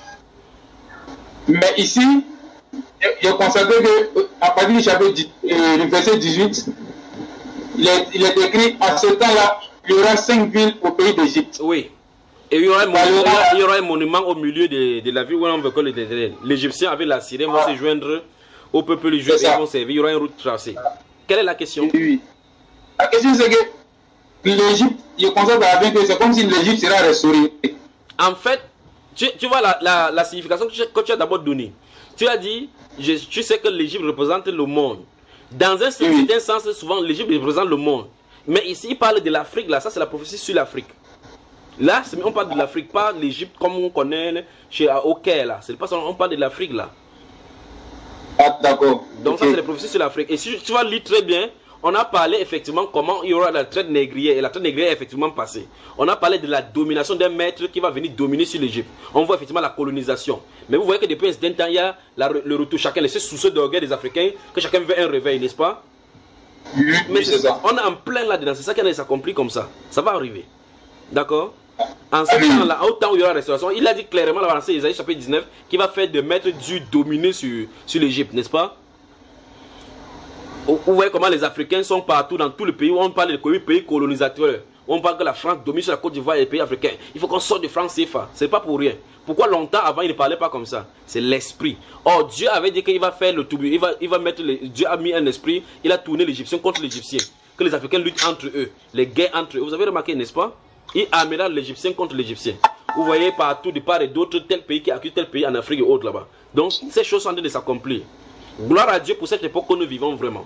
Mais ici, j'ai constaté qu'à partir du chapitre euh, du verset dix-huit, il est, il est écrit en ce temps-là, il y aura cinq villes au pays d'Égypte.
Oui. Et il y, aura un monument, il y aura un monument au milieu de, de la ville où on veut que l'Égyptien avec la sirène vont se joindre au peuple juif, ils vont servir, il y aura une route tracée. Quelle est la question?
Oui, oui. La question c'est que l'Égypte, je constate à la fin que c'est comme si l'Égypte sera restaurée.
En fait, tu, tu vois la, la, la signification que tu, que tu as d'abord donnée. Tu as dit, je, tu sais que l'Égypte représente le monde. Dans un certain oui. sens, souvent l'Égypte représente le monde. Mais ici, il parle de l'Afrique, là, ça c'est la prophétie sur l'Afrique. Là, on parle de l'Afrique, pas l'Égypte comme on connaît chez au Caire, là. C'est pas ça, on parle de l'Afrique, là.
Ah, d'accord.
Donc
okay.
ça, c'est la prophétie sur l'Afrique. Et si tu vas lire très bien, on a parlé effectivement comment il y aura la traite négrière. Et la traite négrière est effectivement passée. On a parlé de la domination d'un maître qui va venir dominer sur l'Égypte. On voit effectivement la colonisation. Mais vous voyez que depuis un certain temps, il y a la, le retour. Chacun laissé sous ce d'orgueil des Africains, que chacun veut un réveil, n'est-ce pas?
Oui,
mais
oui, c'est ça.
On est en plein là-dedans. C'est ça qui a compris comme ça. Ça va arriver. D'accord? En ce temps-là, au temps où il y aura la restauration, il a dit clairement dans Isaïe chapitre dix-neuf qu'il va faire de maître Dieu dominer sur, sur l'Égypte, n'est-ce pas? Vous voyez comment les Africains sont partout dans tout le pays où on parle de pays colonisateurs. On parle que la France domine sur la Côte d'Ivoire et les pays africains. Il faut qu'on sorte de France C F A. C'est pas pour rien. Pourquoi longtemps avant il ne parlait pas comme ça? C'est l'esprit. Or Dieu avait dit qu'il va faire le tout. Il va, il va mettre les, Dieu a mis un esprit. Il a tourné l'Égyptien contre l'Égyptien. Que les Africains luttent entre eux. Les guerres entre eux. Vous avez remarqué, n'est-ce pas? Il amènera l'Égyptien contre l'Égyptien. Vous voyez partout, de part et d'autre, tel pays qui accuse tel pays en Afrique et autres là-bas. Donc ces choses sont en train de s'accomplir. Gloire à Dieu pour cette époque que nous vivons vraiment.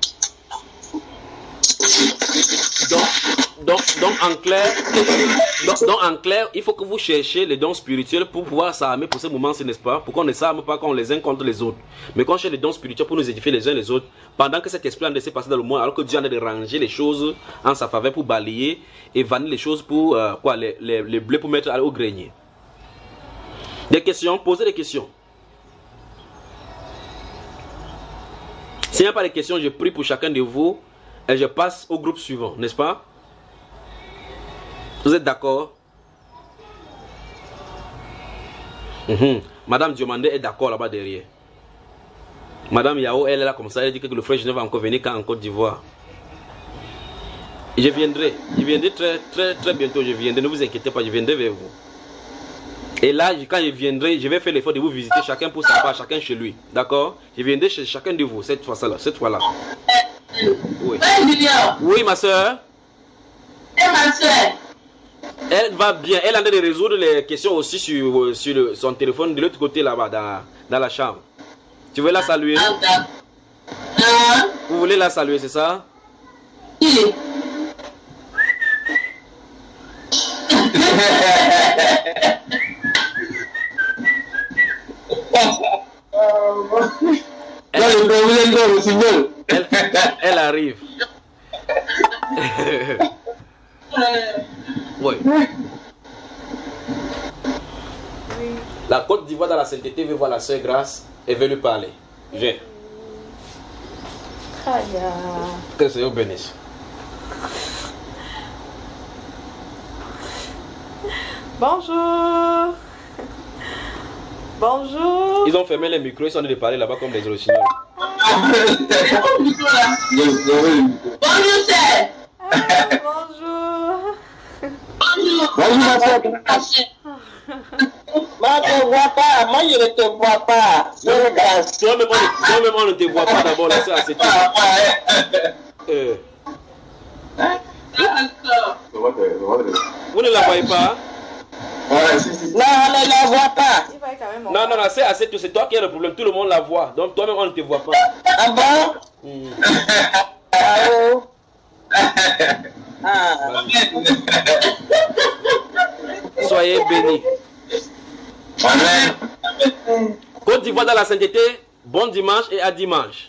Donc, donc, donc, en clair, donc, donc en clair, il faut que vous cherchiez les dons spirituels pour pouvoir s'armer pour ce moment-ci, n'est-ce pas? Pour qu'on ne s'arme pas quand les uns contre les autres. Mais qu'on cherche les dons spirituels pour nous édifier les uns les autres, pendant que cet esprit a laissé passer dans le monde, alors que Dieu en a de ranger les choses en sa faveur pour balayer et vanner les choses pour euh, quoi, les, les, les blés pour mettre au grenier. Des questions? Posez des questions. S'il n'y a pas de questions, je prie pour chacun de vous et je passe au groupe suivant, n'est-ce pas? Vous êtes d'accord? Mmh. Madame Diomandé est d'accord là-bas derrière. Madame Yao, elle est là comme ça, elle dit que le frère Genève va encore venir quand en Côte d'Ivoire. Je viendrai, je viendrai très, très, très bientôt, je viendrai, ne vous inquiétez pas, je viendrai vers vous. Et là, quand je viendrai, je vais faire l'effort de vous visiter chacun pour sa part, chacun chez lui. D'accord? Je viendrai chez chacun de vous cette fois-là. Cette fois-là. Oui. Oui, ma soeur.
Et ma soeur.
Elle va bien. Elle a en train de résoudre les questions aussi sur, sur le, son téléphone de l'autre côté là-bas, dans, dans la chambre. Tu veux la saluer?
Ah.
Vous voulez la saluer, c'est ça?
Oui.
Elle, elle, elle arrive. Oui. La Côte d'Ivoire dans la sainteté veut voir la sœur Grâce et veut lui parler. Viens. Que le Seigneur bénisse.
Bonjour. Bonjour.
Ils ont fermé les micros, ils sont en train de parler là-bas comme des originaux.
Bonjour, sœur.
Ah, bonjour.
Bonjour, ma soeur. Moi, je ne te vois pas. Moi, je ne te vois pas.
Toi-même, on ne te voit pas d'abord. Là, c'est assez tout. Euh. Vous ne la voyez pas?
Ouais, si, si.
Non, on ne la voit pas.
Non, non, non, c'est assez tout. C'est toi qui as le problème. Tout le monde la voit. Donc, toi-même, on ne te voit pas.
Ah bon?
Hmm.
Allô? Ah.
Soyez bénis.
Amen.
Côte d'Ivoire dans la sainteté, bon dimanche et à dimanche.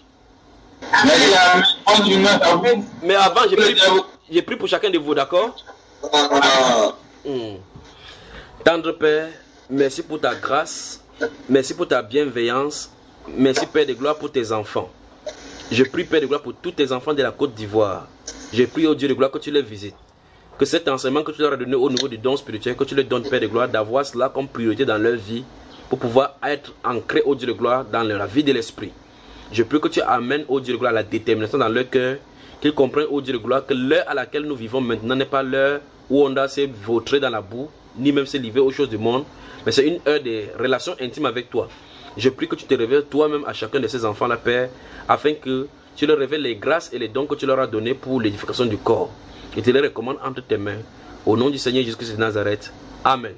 Mais avant, j'ai pris, j'ai pris pour chacun de vous, d'accord? hmm. Tendre Père, merci pour ta grâce, merci pour ta bienveillance, merci Père de gloire pour tes enfants. Je prie Père de gloire pour tous tes enfants de la Côte d'Ivoire. Je prie au Dieu de gloire que tu les visites. Que cet enseignement que tu leur as donné au niveau du don spirituel, que tu leur donnes Père de gloire, d'avoir cela comme priorité dans leur vie, pour pouvoir être ancré au Dieu de gloire dans la vie de l'esprit. Je prie que tu amènes au Dieu de gloire la détermination dans leur cœur, qu'ils comprennent au Dieu de gloire que l'heure à laquelle nous vivons maintenant n'est pas l'heure où on doit se vautrer dans la boue, ni même se livrer aux choses du monde, mais c'est une heure de relation intime avec toi. Je prie que tu te révèles toi-même à chacun de ces enfants-là, Père, afin que tu leur révèles les grâces et les dons que tu leur as donnés pour l'édification du corps. Et tu les recommandes entre tes mains. Au nom du Seigneur Jésus-Christ de Nazareth. Amen.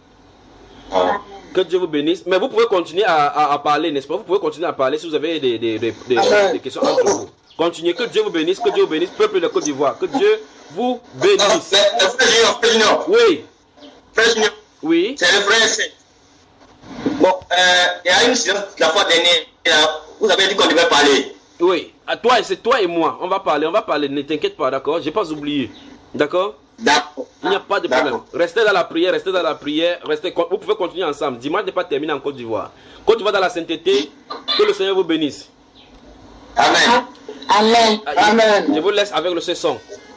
Que Dieu vous bénisse. Mais vous pouvez continuer à, à, à parler, n'est-ce pas? Vous pouvez continuer à parler si vous avez des, des, des, des, des questions entre vous. Continuez. Que Dieu vous bénisse. Que Dieu vous bénisse. Peuple de Côte d'Ivoire. Que Dieu vous bénisse.
Frère Junior,
Oui.
Frère Junior.
Oui.
C'est le frère. Bon, euh, il y a une séance la fois dernière. Vous avez dit qu'on devait parler.
Oui. À toi, c'est toi et moi. On va parler. On va parler. Ne t'inquiète pas, d'accord? J'ai pas oublié. D'accord?
D'accord.
Il n'y a pas de problème. Restez dans la prière, restez dans la prière, restez, vous pouvez continuer ensemble. Dimanche n'est pas terminé en Côte d'Ivoire. Côte d'Ivoire dans la sainteté, que le Seigneur vous bénisse.
Amen.
Amen. Amen.
Je vous laisse avec le son.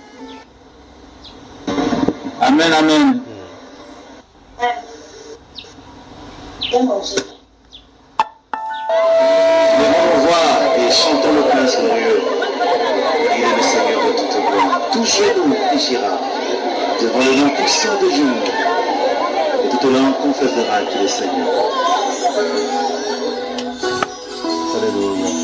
Amen, amen.
Levons voix et chantons le plein glorieux. Il est le Seigneur de toute gloire. Tout genou fléchira devant le nom puissant de Dieu. Et toute langue confessera qu'il est Seigneur. Alléluia.